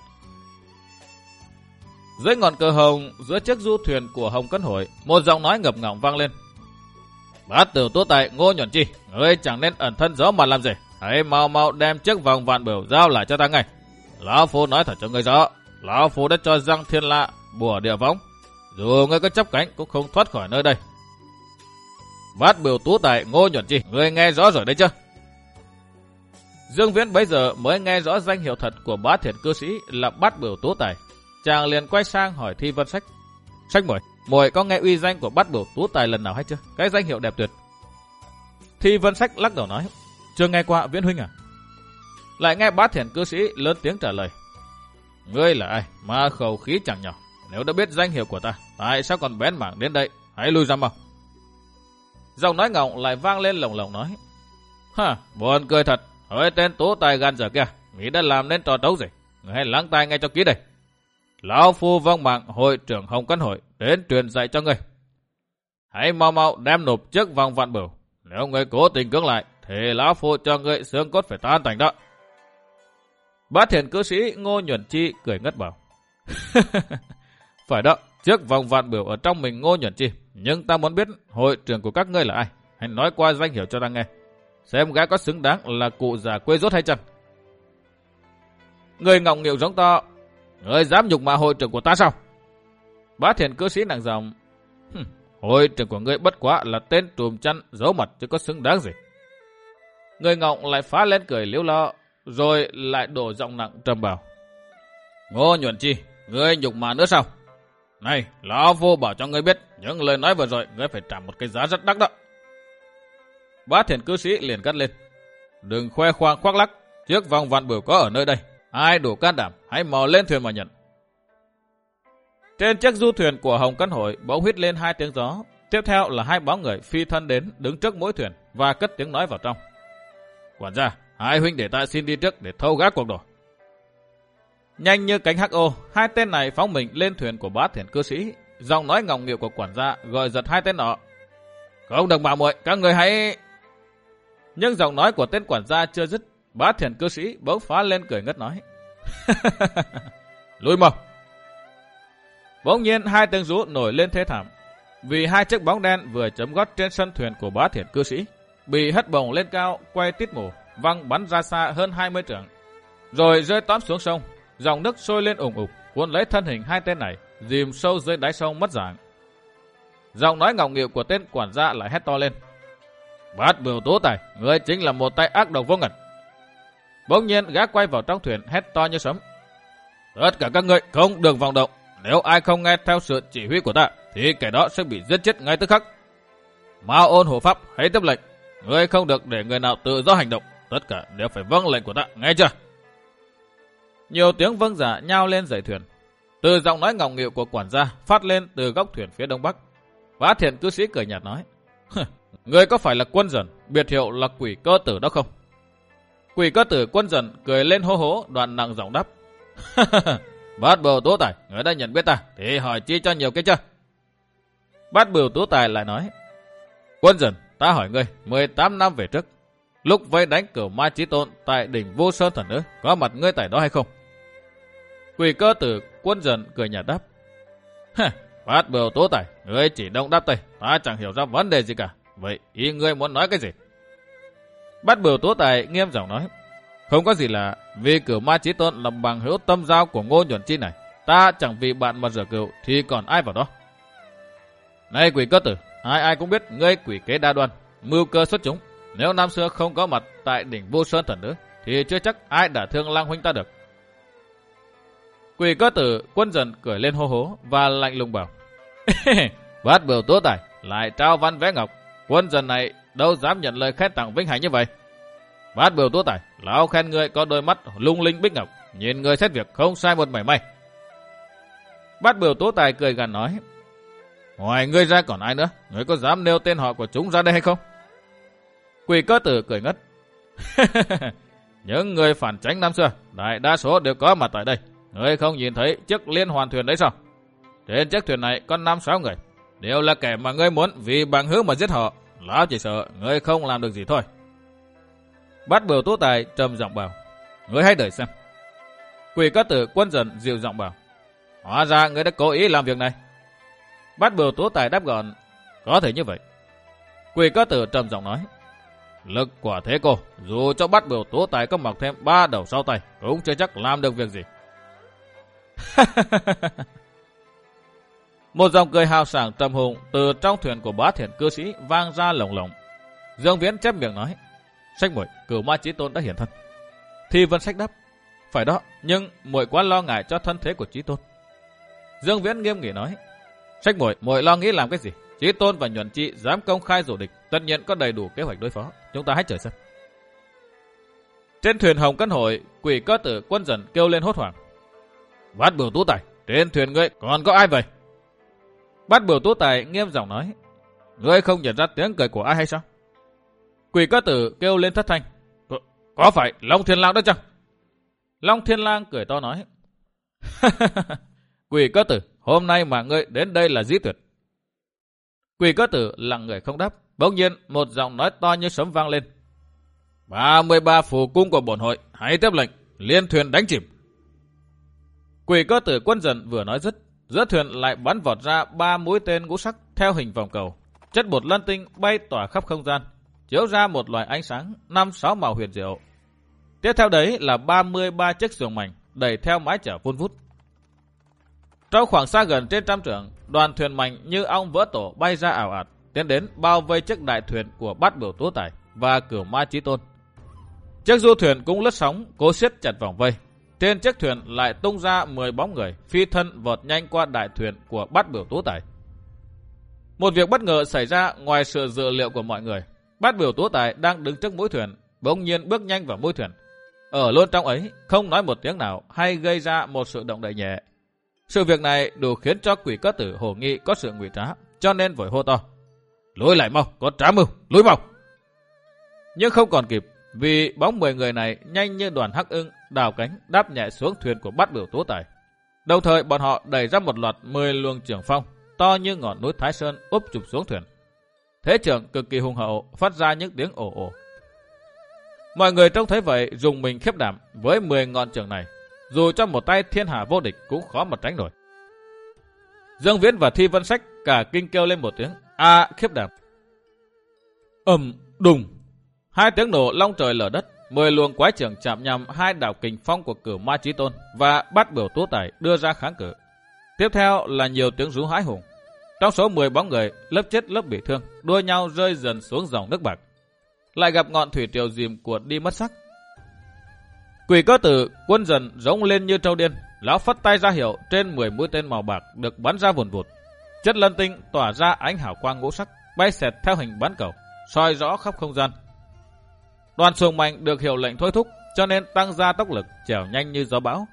Dưới ngọn cờ hồng giữa chiếc du thuyền của Hồng Cân Hội, một giọng nói ngập ngọng vang lên. Bá Tử Tú Tài Ngô Nhuận Chi, ngươi chẳng nên ẩn thân giấu mà làm gì, hãy mau mau đem chiếc vòng vạn bửu giao lại cho ta ngay. Lão phu nói thật cho ngươi rõ, lão phu đã cho răng thiên lạ bùa địa võng, dù ngươi có chắp cánh cũng không thoát khỏi nơi đây. Bát Bửu Tú Tài Ngô Nhuận Chi, ngươi nghe rõ rồi đấy chưa? Dương Viễn bấy giờ mới nghe rõ danh hiệu thật của Bá Thiện cư sĩ là Bát Bửu Tú Tài. Chàng liền quay sang hỏi Thi Vân Sách, Sách muội, muội có nghe uy danh của Bát Bửu Tú Tài lần nào hay chưa? Cái danh hiệu đẹp tuyệt. Thi Vân Sách lắc đầu nói, chưa nghe qua Viễn huynh à? Lại nghe Bá Thiện cư sĩ lớn tiếng trả lời, ngươi là ai mà khẩu khí chẳng nhỏ, nếu đã biết danh hiệu của ta, tại sao còn bén mảng đến đây, hãy lui ra mau. Giọng nói ngọng lại vang lên lồng lồng nói, ha, buồn cười thật, hỡi tên Tú Tài gan dở kia, nghĩ đã làm nên trò trấu gì, người hãy lắng tai nghe cho kỹ đây. Lão phu vâng mạng hội trưởng Hồng Cân Hội đến truyền dạy cho ngươi, hãy mau mau đem nộp chiếc vòng vạn bửu, nếu ngươi cố tình cưỡng lại thì lão phu cho ngươi xương cốt phải tan tành đó. Bá Thiện cư sĩ Ngô Nhuận Chi cười ngất bảo, phải đó, chiếc vòng vạn bửu ở trong mình Ngô Nhuận Chi, nhưng ta muốn biết hội trưởng của các ngươi là ai, hãy nói qua danh hiệu cho ta nghe, xem gã có xứng đáng là cụ già quê rốt hay chăng. Người ngọng nghịu giống to, ngươi dám nhục mạ hội trưởng của ta sao? Bá Thiện cư sĩ nặng giọng, hội trưởng của ngươi bất quá là tên trùm chăn giấu mặt chứ có xứng đáng gì. Người ngọng lại phá lên cười liếu lo, rồi lại đổ giọng nặng trầm bảo, Ngô Nhuận Chi, ngươi nhục mạ nữa sao? Này, lão phu bảo cho ngươi biết, những lời nói vừa rồi ngươi phải trả một cái giá rất đắt đó. Bá Thiện cư sĩ liền cắt lên, đừng khoe khoang khoác lác, chiếc vòng vạn bửu có ở nơi đây, ai đủ can đảm hãy mò lên thuyền mà nhận. Trên chiếc du thuyền của Hồng Cân Hội bỗng huýt lên hai tiếng gió, tiếp theo là hai bóng người phi thân đến đứng trước mỗi thuyền và cất tiếng nói vào trong. Quản gia, hai huynh để ta xin đi trước để thâu gác cuộc đổ. Nhanh như cánh hắc ô, hai tên này phóng mình lên thuyền của Bá Thiện cư sĩ. Giọng nói ngọng nghịu của quản gia gọi giật hai tên nọ. Không được bảo muội, các người hãy... Nhưng giọng nói của tên quản gia chưa dứt, Bá Thiện cư sĩ bỗng phá lên cười ngất nói, lùi mau. Bỗng nhiên hai tiếng rú nổi lên thê thảm, vì hai chiếc bóng đen vừa chấm gót trên sân thuyền của Bá Thiện cư sĩ bị hất bổng lên cao, quay tít mù, văng bắn ra xa hơn hai mươi trượng, rồi rơi tóm xuống sông. Dòng nước sôi lên ủng ục, cuốn lấy thân hình hai tên này, dìm sâu dưới đáy sông mất dạng. Giọng nói ngọng nghịu của tên quản gia lại hét to lên. Bát Bửu Tú Tài, ngươi chính là một tay ác độc vô ngần. Bỗng nhiên gã quay vào trong thuyền hét to như sấm. Tất cả các ngươi không được vọng động. Nếu ai không nghe theo sự chỉ huy của ta, thì kẻ đó sẽ bị giết chết ngay tức khắc. Mao Ôn hộ pháp, hãy tiếp lệnh. Ngươi không được để người nào tự do hành động. Tất cả đều phải vâng lệnh của ta, nghe chưa? Nhiều tiếng vâng dạ nhao lên dãy thuyền. Từ giọng nói ngọng nghịu của quản gia phát lên từ góc thuyền phía đông bắc. Bá Thiện cư sĩ cười nhạt nói. Ngươi có phải là Quân Dần, biệt hiệu là Quỷ Cơ Tử đó không? Quỷ Cơ Tử Quân Dần cười lên hô hố, đoạn nặng giọng đáp. Bát Bửu Tú Tài, ngươi đã nhận biết ta, thì hỏi chi cho nhiều cái chưa? Bát Bửu Tú Tài lại nói. Quân Dần, ta hỏi ngươi, mười tám năm về trước, lúc vây đánh Cửu Ma Chí Tôn tại đỉnh Vô Sơn Thần Nữ, có mặt ngươi tại đó hay không? Quỷ Cơ Tử Quân Dần cười nhạt đáp. Bát Bửu Tú Tài, ngươi chỉ động đáp tay, ta chẳng hiểu ra vấn đề gì cả. Vậy ý ngươi muốn nói cái gì? Bát Bửu Tú Tài nghiêm giọng nói. Không có gì là vì Cửu Ma Chí Tôn là bằng hữu tâm giao của Ngô Nhuận Chi này. Ta chẳng vì bạn mà rửa cừu thì còn ai vào đó. Này Quỷ Cơ Tử, ai ai cũng biết ngươi quỷ kế đa đoan, mưu cơ xuất chúng. Nếu năm xưa không có mặt tại đỉnh Vô Sơn Thần Nữ thì chưa chắc ai đã thương Lang huynh ta được. Quỷ Cơ Tử Quân Dần cười lên hô hố và lạnh lùng bảo. Bát Bửu Tú Tài lại trao văn vẽ ngọc. Quân Dần này đâu dám nhận lời khen tặng vinh hạnh như vậy. Bát Bửu Tú Tài, lão khen ngươi có đôi mắt lung linh bích ngọc, nhìn ngươi xét việc không sai một mảy may. Bát Bửu Tú Tài cười gằn nói. Ngoài ngươi ra còn ai nữa? Ngươi có dám nêu tên họ của chúng ra đây hay không? Quỷ Cơ Tử cười ngất. Những người phản tránh năm xưa, đại đa số đều có mặt tại đây. Ngươi không nhìn thấy chiếc liên hoàn thuyền đấy sao? Trên chiếc thuyền này có năm sáu người, đều là kẻ mà ngươi muốn vì bằng hữu mà giết họ. Lão chỉ sợ ngươi không làm được gì thôi. Bát Bửu Tú Tài trầm giọng bảo. Ngươi hãy đợi xem. Quỷ Cơ Tử Quân Dần dịu giọng bảo. Hóa ra ngươi đã cố ý làm việc này. Bát Bửu Tú Tài đáp gọn. Có thể như vậy. Quỷ Cơ Tử trầm giọng nói. Lực quả thế cô, dù cho Bát Bửu Tú Tài có mọc thêm ba đầu sau tay, cũng chưa chắc làm được việc gì. Một dòng cười hào sảng trầm hùng từ trong thuyền của Bá Thiện cư sĩ vang ra lồng lộng. Dương Viễn chép miệng nói. Sách muội, Cửu Ma Chí Tôn đã hiện thân. Thi Vân Sách đáp. Phải đó, nhưng muội quá lo ngại cho thân thế của Chí Tôn. Dương Viễn nghiêm nghị nói. Sách muội, muội lo nghĩ làm cái gì? Chí Tôn và Nhuận Chi dám công khai rủ địch, tất nhiên có đầy đủ kế hoạch đối phó. Chúng ta hãy chờ xem. Trên thuyền Hồng Cân Hội, Quỷ Cơ Tử Quân Dần kêu lên hốt hoảng. Bát Bửu Tú Tài, trên thuyền ngươi còn có ai vậy? Bát Bửu Tú Tài nghiêm giọng nói. Ngươi không nhận ra tiếng cười của ai hay sao? Quỷ Cơ Tử kêu lên thất thanh. Có, có phải Long Thiên Lang đó chăng? Long Thiên Lang cười to nói. Quỷ Cơ Tử, hôm nay mà ngươi đến đây là dĩ tuyệt. Quỷ Cơ Tử lặng người không đáp. Bỗng nhiên một giọng nói to như sấm vang lên. ba mươi ba phù cung của bổn hội, hãy tiếp lệnh, liên thuyền đánh chìm. Quỷ Cơ Tử Quân Dần vừa nói dứt, giữa thuyền lại bắn vọt ra ba mũi tên ngũ sắc theo hình vòng cầu. Chất bột lân tinh bay tỏa khắp không gian, chiếu ra một loại ánh sáng năm sáu màu huyền diệu. Tiếp theo đấy là ba mươi ba chiếc xuồng mảnh đẩy theo mái chở vun vút. Trong khoảng xa gần trên trăm trượng, đoàn thuyền mảnh như ong vỡ tổ bay ra ảo ạt, tiến đến bao vây chiếc đại thuyền của Bát Bửu Tú Tài và Cửu Ma Chí Tôn. Chiếc du thuyền cũng lướt sóng, cố siết chặt vòng vây. Trên chiếc thuyền lại tung ra mười bóng người phi thân vọt nhanh qua đại thuyền của Bát Bửu Tú Tài. Một việc bất ngờ xảy ra ngoài sự dự liệu của mọi người. Bát Bửu Tú Tài đang đứng trước mũi thuyền, bỗng nhiên bước nhanh vào mũi thuyền. Ở luôn trong ấy, không nói một tiếng nào hay gây ra một sự động đậy nhẹ. Sự việc này đủ khiến cho Quỷ Cơ Tử hồ nghi có sự ngụy trá, cho nên vội hô to. Lùi lại mau, có trá mưu, lùi mau. Nhưng không còn kịp, vì bóng mười người này nhanh như đoàn hắc ưng đào cánh đáp nhẹ xuống thuyền của Bát Bửu Tú Tài. Đồng thời bọn họ đẩy ra một loạt mười luồng trường phong to như ngọn núi Thái Sơn úp chụp xuống thuyền. Thế trưởng cực kỳ hùng hậu, phát ra những tiếng ồ ồ. Mọi người trông thấy vậy dùng mình khiếp đảm. Với mười ngọn trường này, dù cho một tay thiên hạ vô địch cũng khó mà tránh nổi. Dương Viễn và Thi Vân Sách cả kinh kêu lên một tiếng a khiếp đảm. Ầm đùng, hai tiếng nổ long trời lở đất. Mười luồng quái trưởng chạm nhằm hai đạo kình phong của Cửu Ma Chí Tôn và Bát Bửu Tú Tài đưa ra kháng cự. Tiếp theo là nhiều tiếng rú hãi hùng. Trong số mười bóng người, lớp chết lớp bị thương, đua nhau rơi dần xuống dòng nước bạc. Lại gặp ngọn thủy triều dìm cuột đi mất sắc. Quỷ Cơ Tử quân dần rống lên như trâu điên, lão phất tay ra hiệu, trên mười mũi tên màu bạc được bắn ra vùn vụt. Chất lân tinh tỏa ra ánh hào quang ngũ sắc, bay xẹt theo hình bán cầu, soi rõ khắp không gian. Đoàn xuồng mạnh được hiệu lệnh thôi thúc, cho nên tăng ra tốc lực, chèo nhanh như gió bão.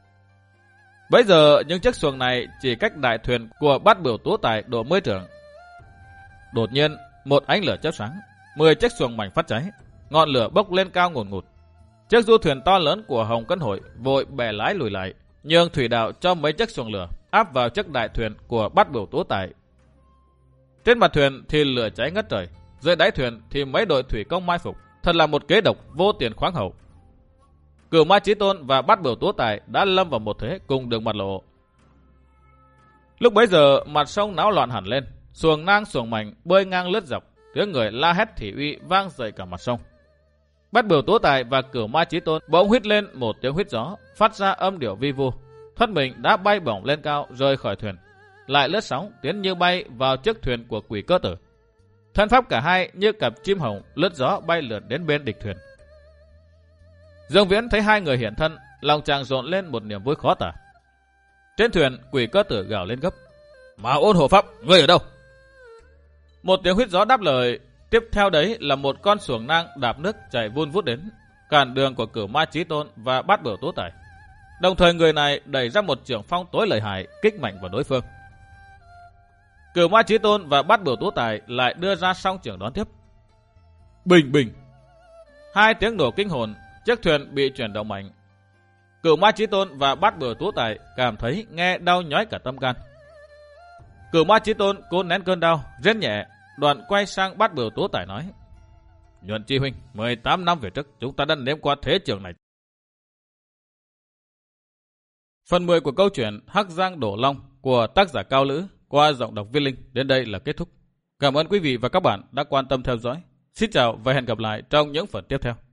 Bây giờ những chiếc xuồng này chỉ cách đại thuyền của Bát Biểu Tú Tài độ mươi trượng. Đột nhiên, một ánh lửa chớp sáng, mười chiếc xuồng mảnh phát cháy, ngọn lửa bốc lên cao ngùn ngụt. Chiếc du thuyền to lớn của Hồng Cân Hội vội bè lái lùi lại, nhường thủy đạo cho mấy chiếc xuồng lửa áp vào chiếc đại thuyền của Bát Biểu Tú Tài. Trên mặt thuyền thì lửa cháy ngất trời, dưới đáy thuyền thì mấy đội thủy công mai phục, thật là một kế độc vô tiền khoáng hậu. Cửu Ma Chí Tôn và Bát Biểu Tú Tài đã lâm vào một thế cùng đường mặt lộ. Lúc bấy giờ mặt sông náo loạn hẳn lên, xuồng nang xuồng mảnh bơi ngang lướt dọc, tiếng người la hét thị uy vang dậy cả mặt sông. Bát Biểu Tú Tài và Cửu Ma Chí Tôn bỗng huýt lên một tiếng huýt gió, phát ra âm điệu vi vu, thoát mình đã bay bổng lên cao rơi khỏi thuyền, lại lướt sóng tiến như bay vào chiếc thuyền của Quỷ Cơ Tử. Thân pháp cả hai như cặp chim hồng lướt gió bay lượn đến bên địch thuyền. Dương Viễn thấy hai người hiện thân, lòng chàng rộn lên một niềm vui khó tả. Trên thuyền, Quỷ Cơ Tử gào lên gấp: "Mạo Ôn hộ pháp, ngươi ở đâu?" Một tiếng huýt gió đáp lời, tiếp theo đấy là một con xuồng nang đạp nước chạy vun vút đến, cản đường của Cửu Ma Chí Tôn và Bát Biểu Tú Tài. Đồng thời người này đẩy ra một chưởng phong tối lợi hại, kích mạnh vào đối phương. Cửu Ma Chí Tôn và Bát Biểu Tú Tài lại đưa ra song chưởng đón tiếp. Bình bình, hai tiếng nổ kinh hồn, chiếc thuyền bị chuyển động mạnh. Cửu Ma Chí Tôn và Bát Biểu Tú Tài cảm thấy nghe đau nhói cả tâm can. Cửu Ma Chí Tôn cố nén cơn đau, rên nhẹ, đoạn quay sang Bát Biểu Tú Tài nói: "Nhuận Chi huynh, mười tám năm về trước chúng ta đã nếm qua thế trường này." Phần mười của câu chuyện Hắc Giang Đổ Long của tác giả Cao Lữ qua giọng đọc Viết Linh đến đây là kết thúc. Cảm ơn quý vị và các bạn đã quan tâm theo dõi. Xin chào và hẹn gặp lại trong những phần tiếp theo.